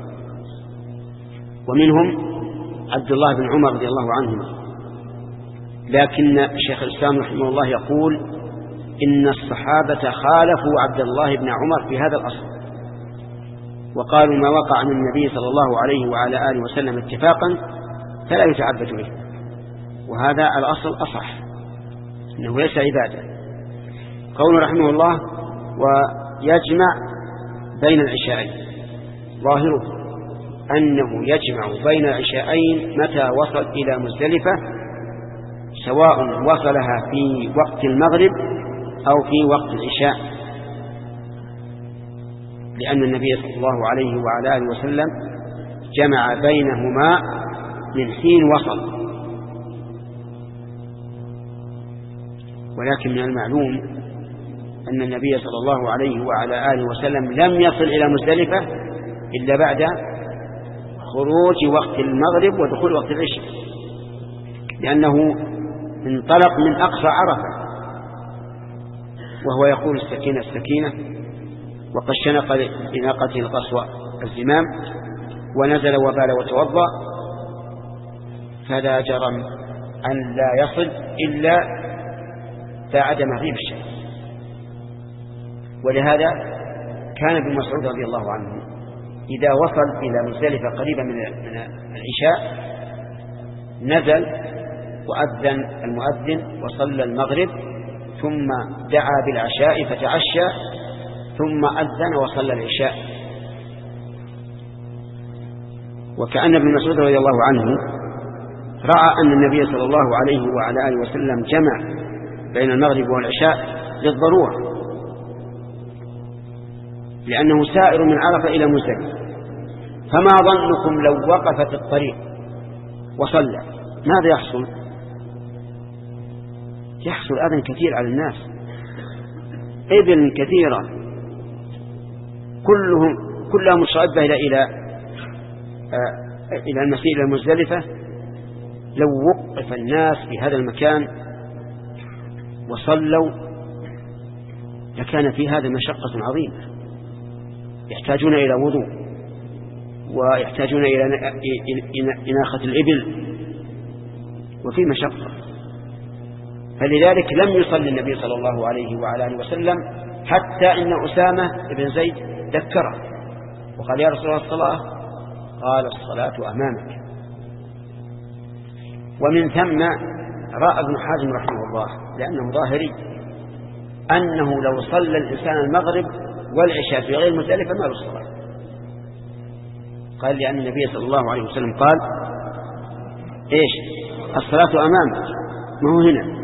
ومنهم عبد الله بن عمر رضي الله عنهما. لكن شيخ الإسلام رحمه الله يقول إن الصحابة خالفوا عبد الله بن عمر في هذا الأصل، وقالوا ما وقع من النبي صلى الله عليه وعلى آله وسلم اتفاقا فلا يتعبد به، وهذا الأصل أصح، إنه ليس عبادة. قول رحمه الله: ويجمع بين العشاءين، ظاهره أنه يجمع بين العشاءين متى وصل إلى مزدلفة، سواء وصلها في وقت المغرب أو في وقت العشاء، لأن النبي صلى الله عليه وعلى آله وسلم جمع بينهما من حين وصل. ولكن من المعلوم أن النبي صلى الله عليه وعلى آله وسلم لم يصل إلى مزدلفة إلا بعد خروج وقت المغرب ودخول وقت العشاء، لأنه انطلق من أقصى عرفة وهو يقول: السكينة السكينة، وقد شنق لناقته القصوى. الزمام ونزل وبال وتوضأ فلا جرم أن لا يصل إلا بعد مغيب الشمس. ولهذا كان ابن مسعود رضي الله عنه إذا وصل إلى مزدلفة قريبا من العشاء نزل وأذن المؤذن وصلى المغرب ثم دعا بالعشاء فتعشى ثم أذن وصلى العشاء. وكأن ابن مسعود رضي الله عنه رأى أن النبي صلى الله عليه وعلى آله وسلم جمع بين المغرب والعشاء للضرورة لأنه سائر من عرفة إلى مزدلفة. فما ظنكم لو وقف في الطريق وصلى ماذا يحصل؟ يحصل أذى كثير على الناس، إبل كثيرة كلهم كلها مشابهة إلى إلى آه إلى المسير إلى المزدلفة. لو وقف الناس في هذا المكان وصلوا لكان في هذا مشقة عظيمة، يحتاجون إلى وضوء ويحتاجون إلى إناخة الإبل وفي مشقة. فلذلك لم يصلي النبي صلى الله عليه وعلى آله وسلم حتى إن أسامة بن زيد ذكره وقال يا رسول الله الصلاة، قال الصلاة أمامك. ومن ثم رأى ابن حازم رحمه الله لأنه ظاهري أنه لو صلى الإنسان المغرب والعشاء في غير مزدلفة ما له الصلاة. قال لأن النبي صلى الله عليه وسلم قال إيش الصلاة أمامك ما هو هنا،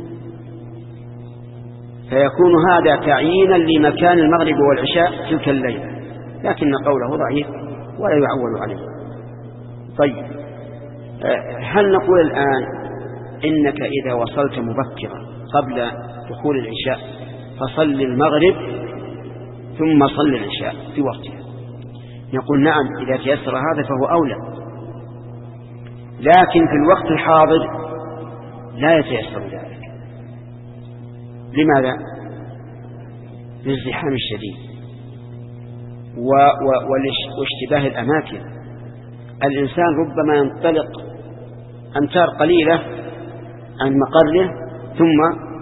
فيكون هذا تعيينا لمكان المغرب والعشاء تلك الليلة، لكن قوله ضعيف ولا يعول عليه. طيب هل نقول الآن إنك إذا وصلت مبكرا قبل دخول العشاء فصل المغرب ثم صل العشاء في وقتها؟ نقول نعم إذا تيسر هذا فهو أولى، لكن في الوقت الحاضر لا يتيسر ذلك. لماذا؟ للازدحام الشديد واشتباه الأماكن. الإنسان ربما ينطلق أمتار قليلة عن مقره ثم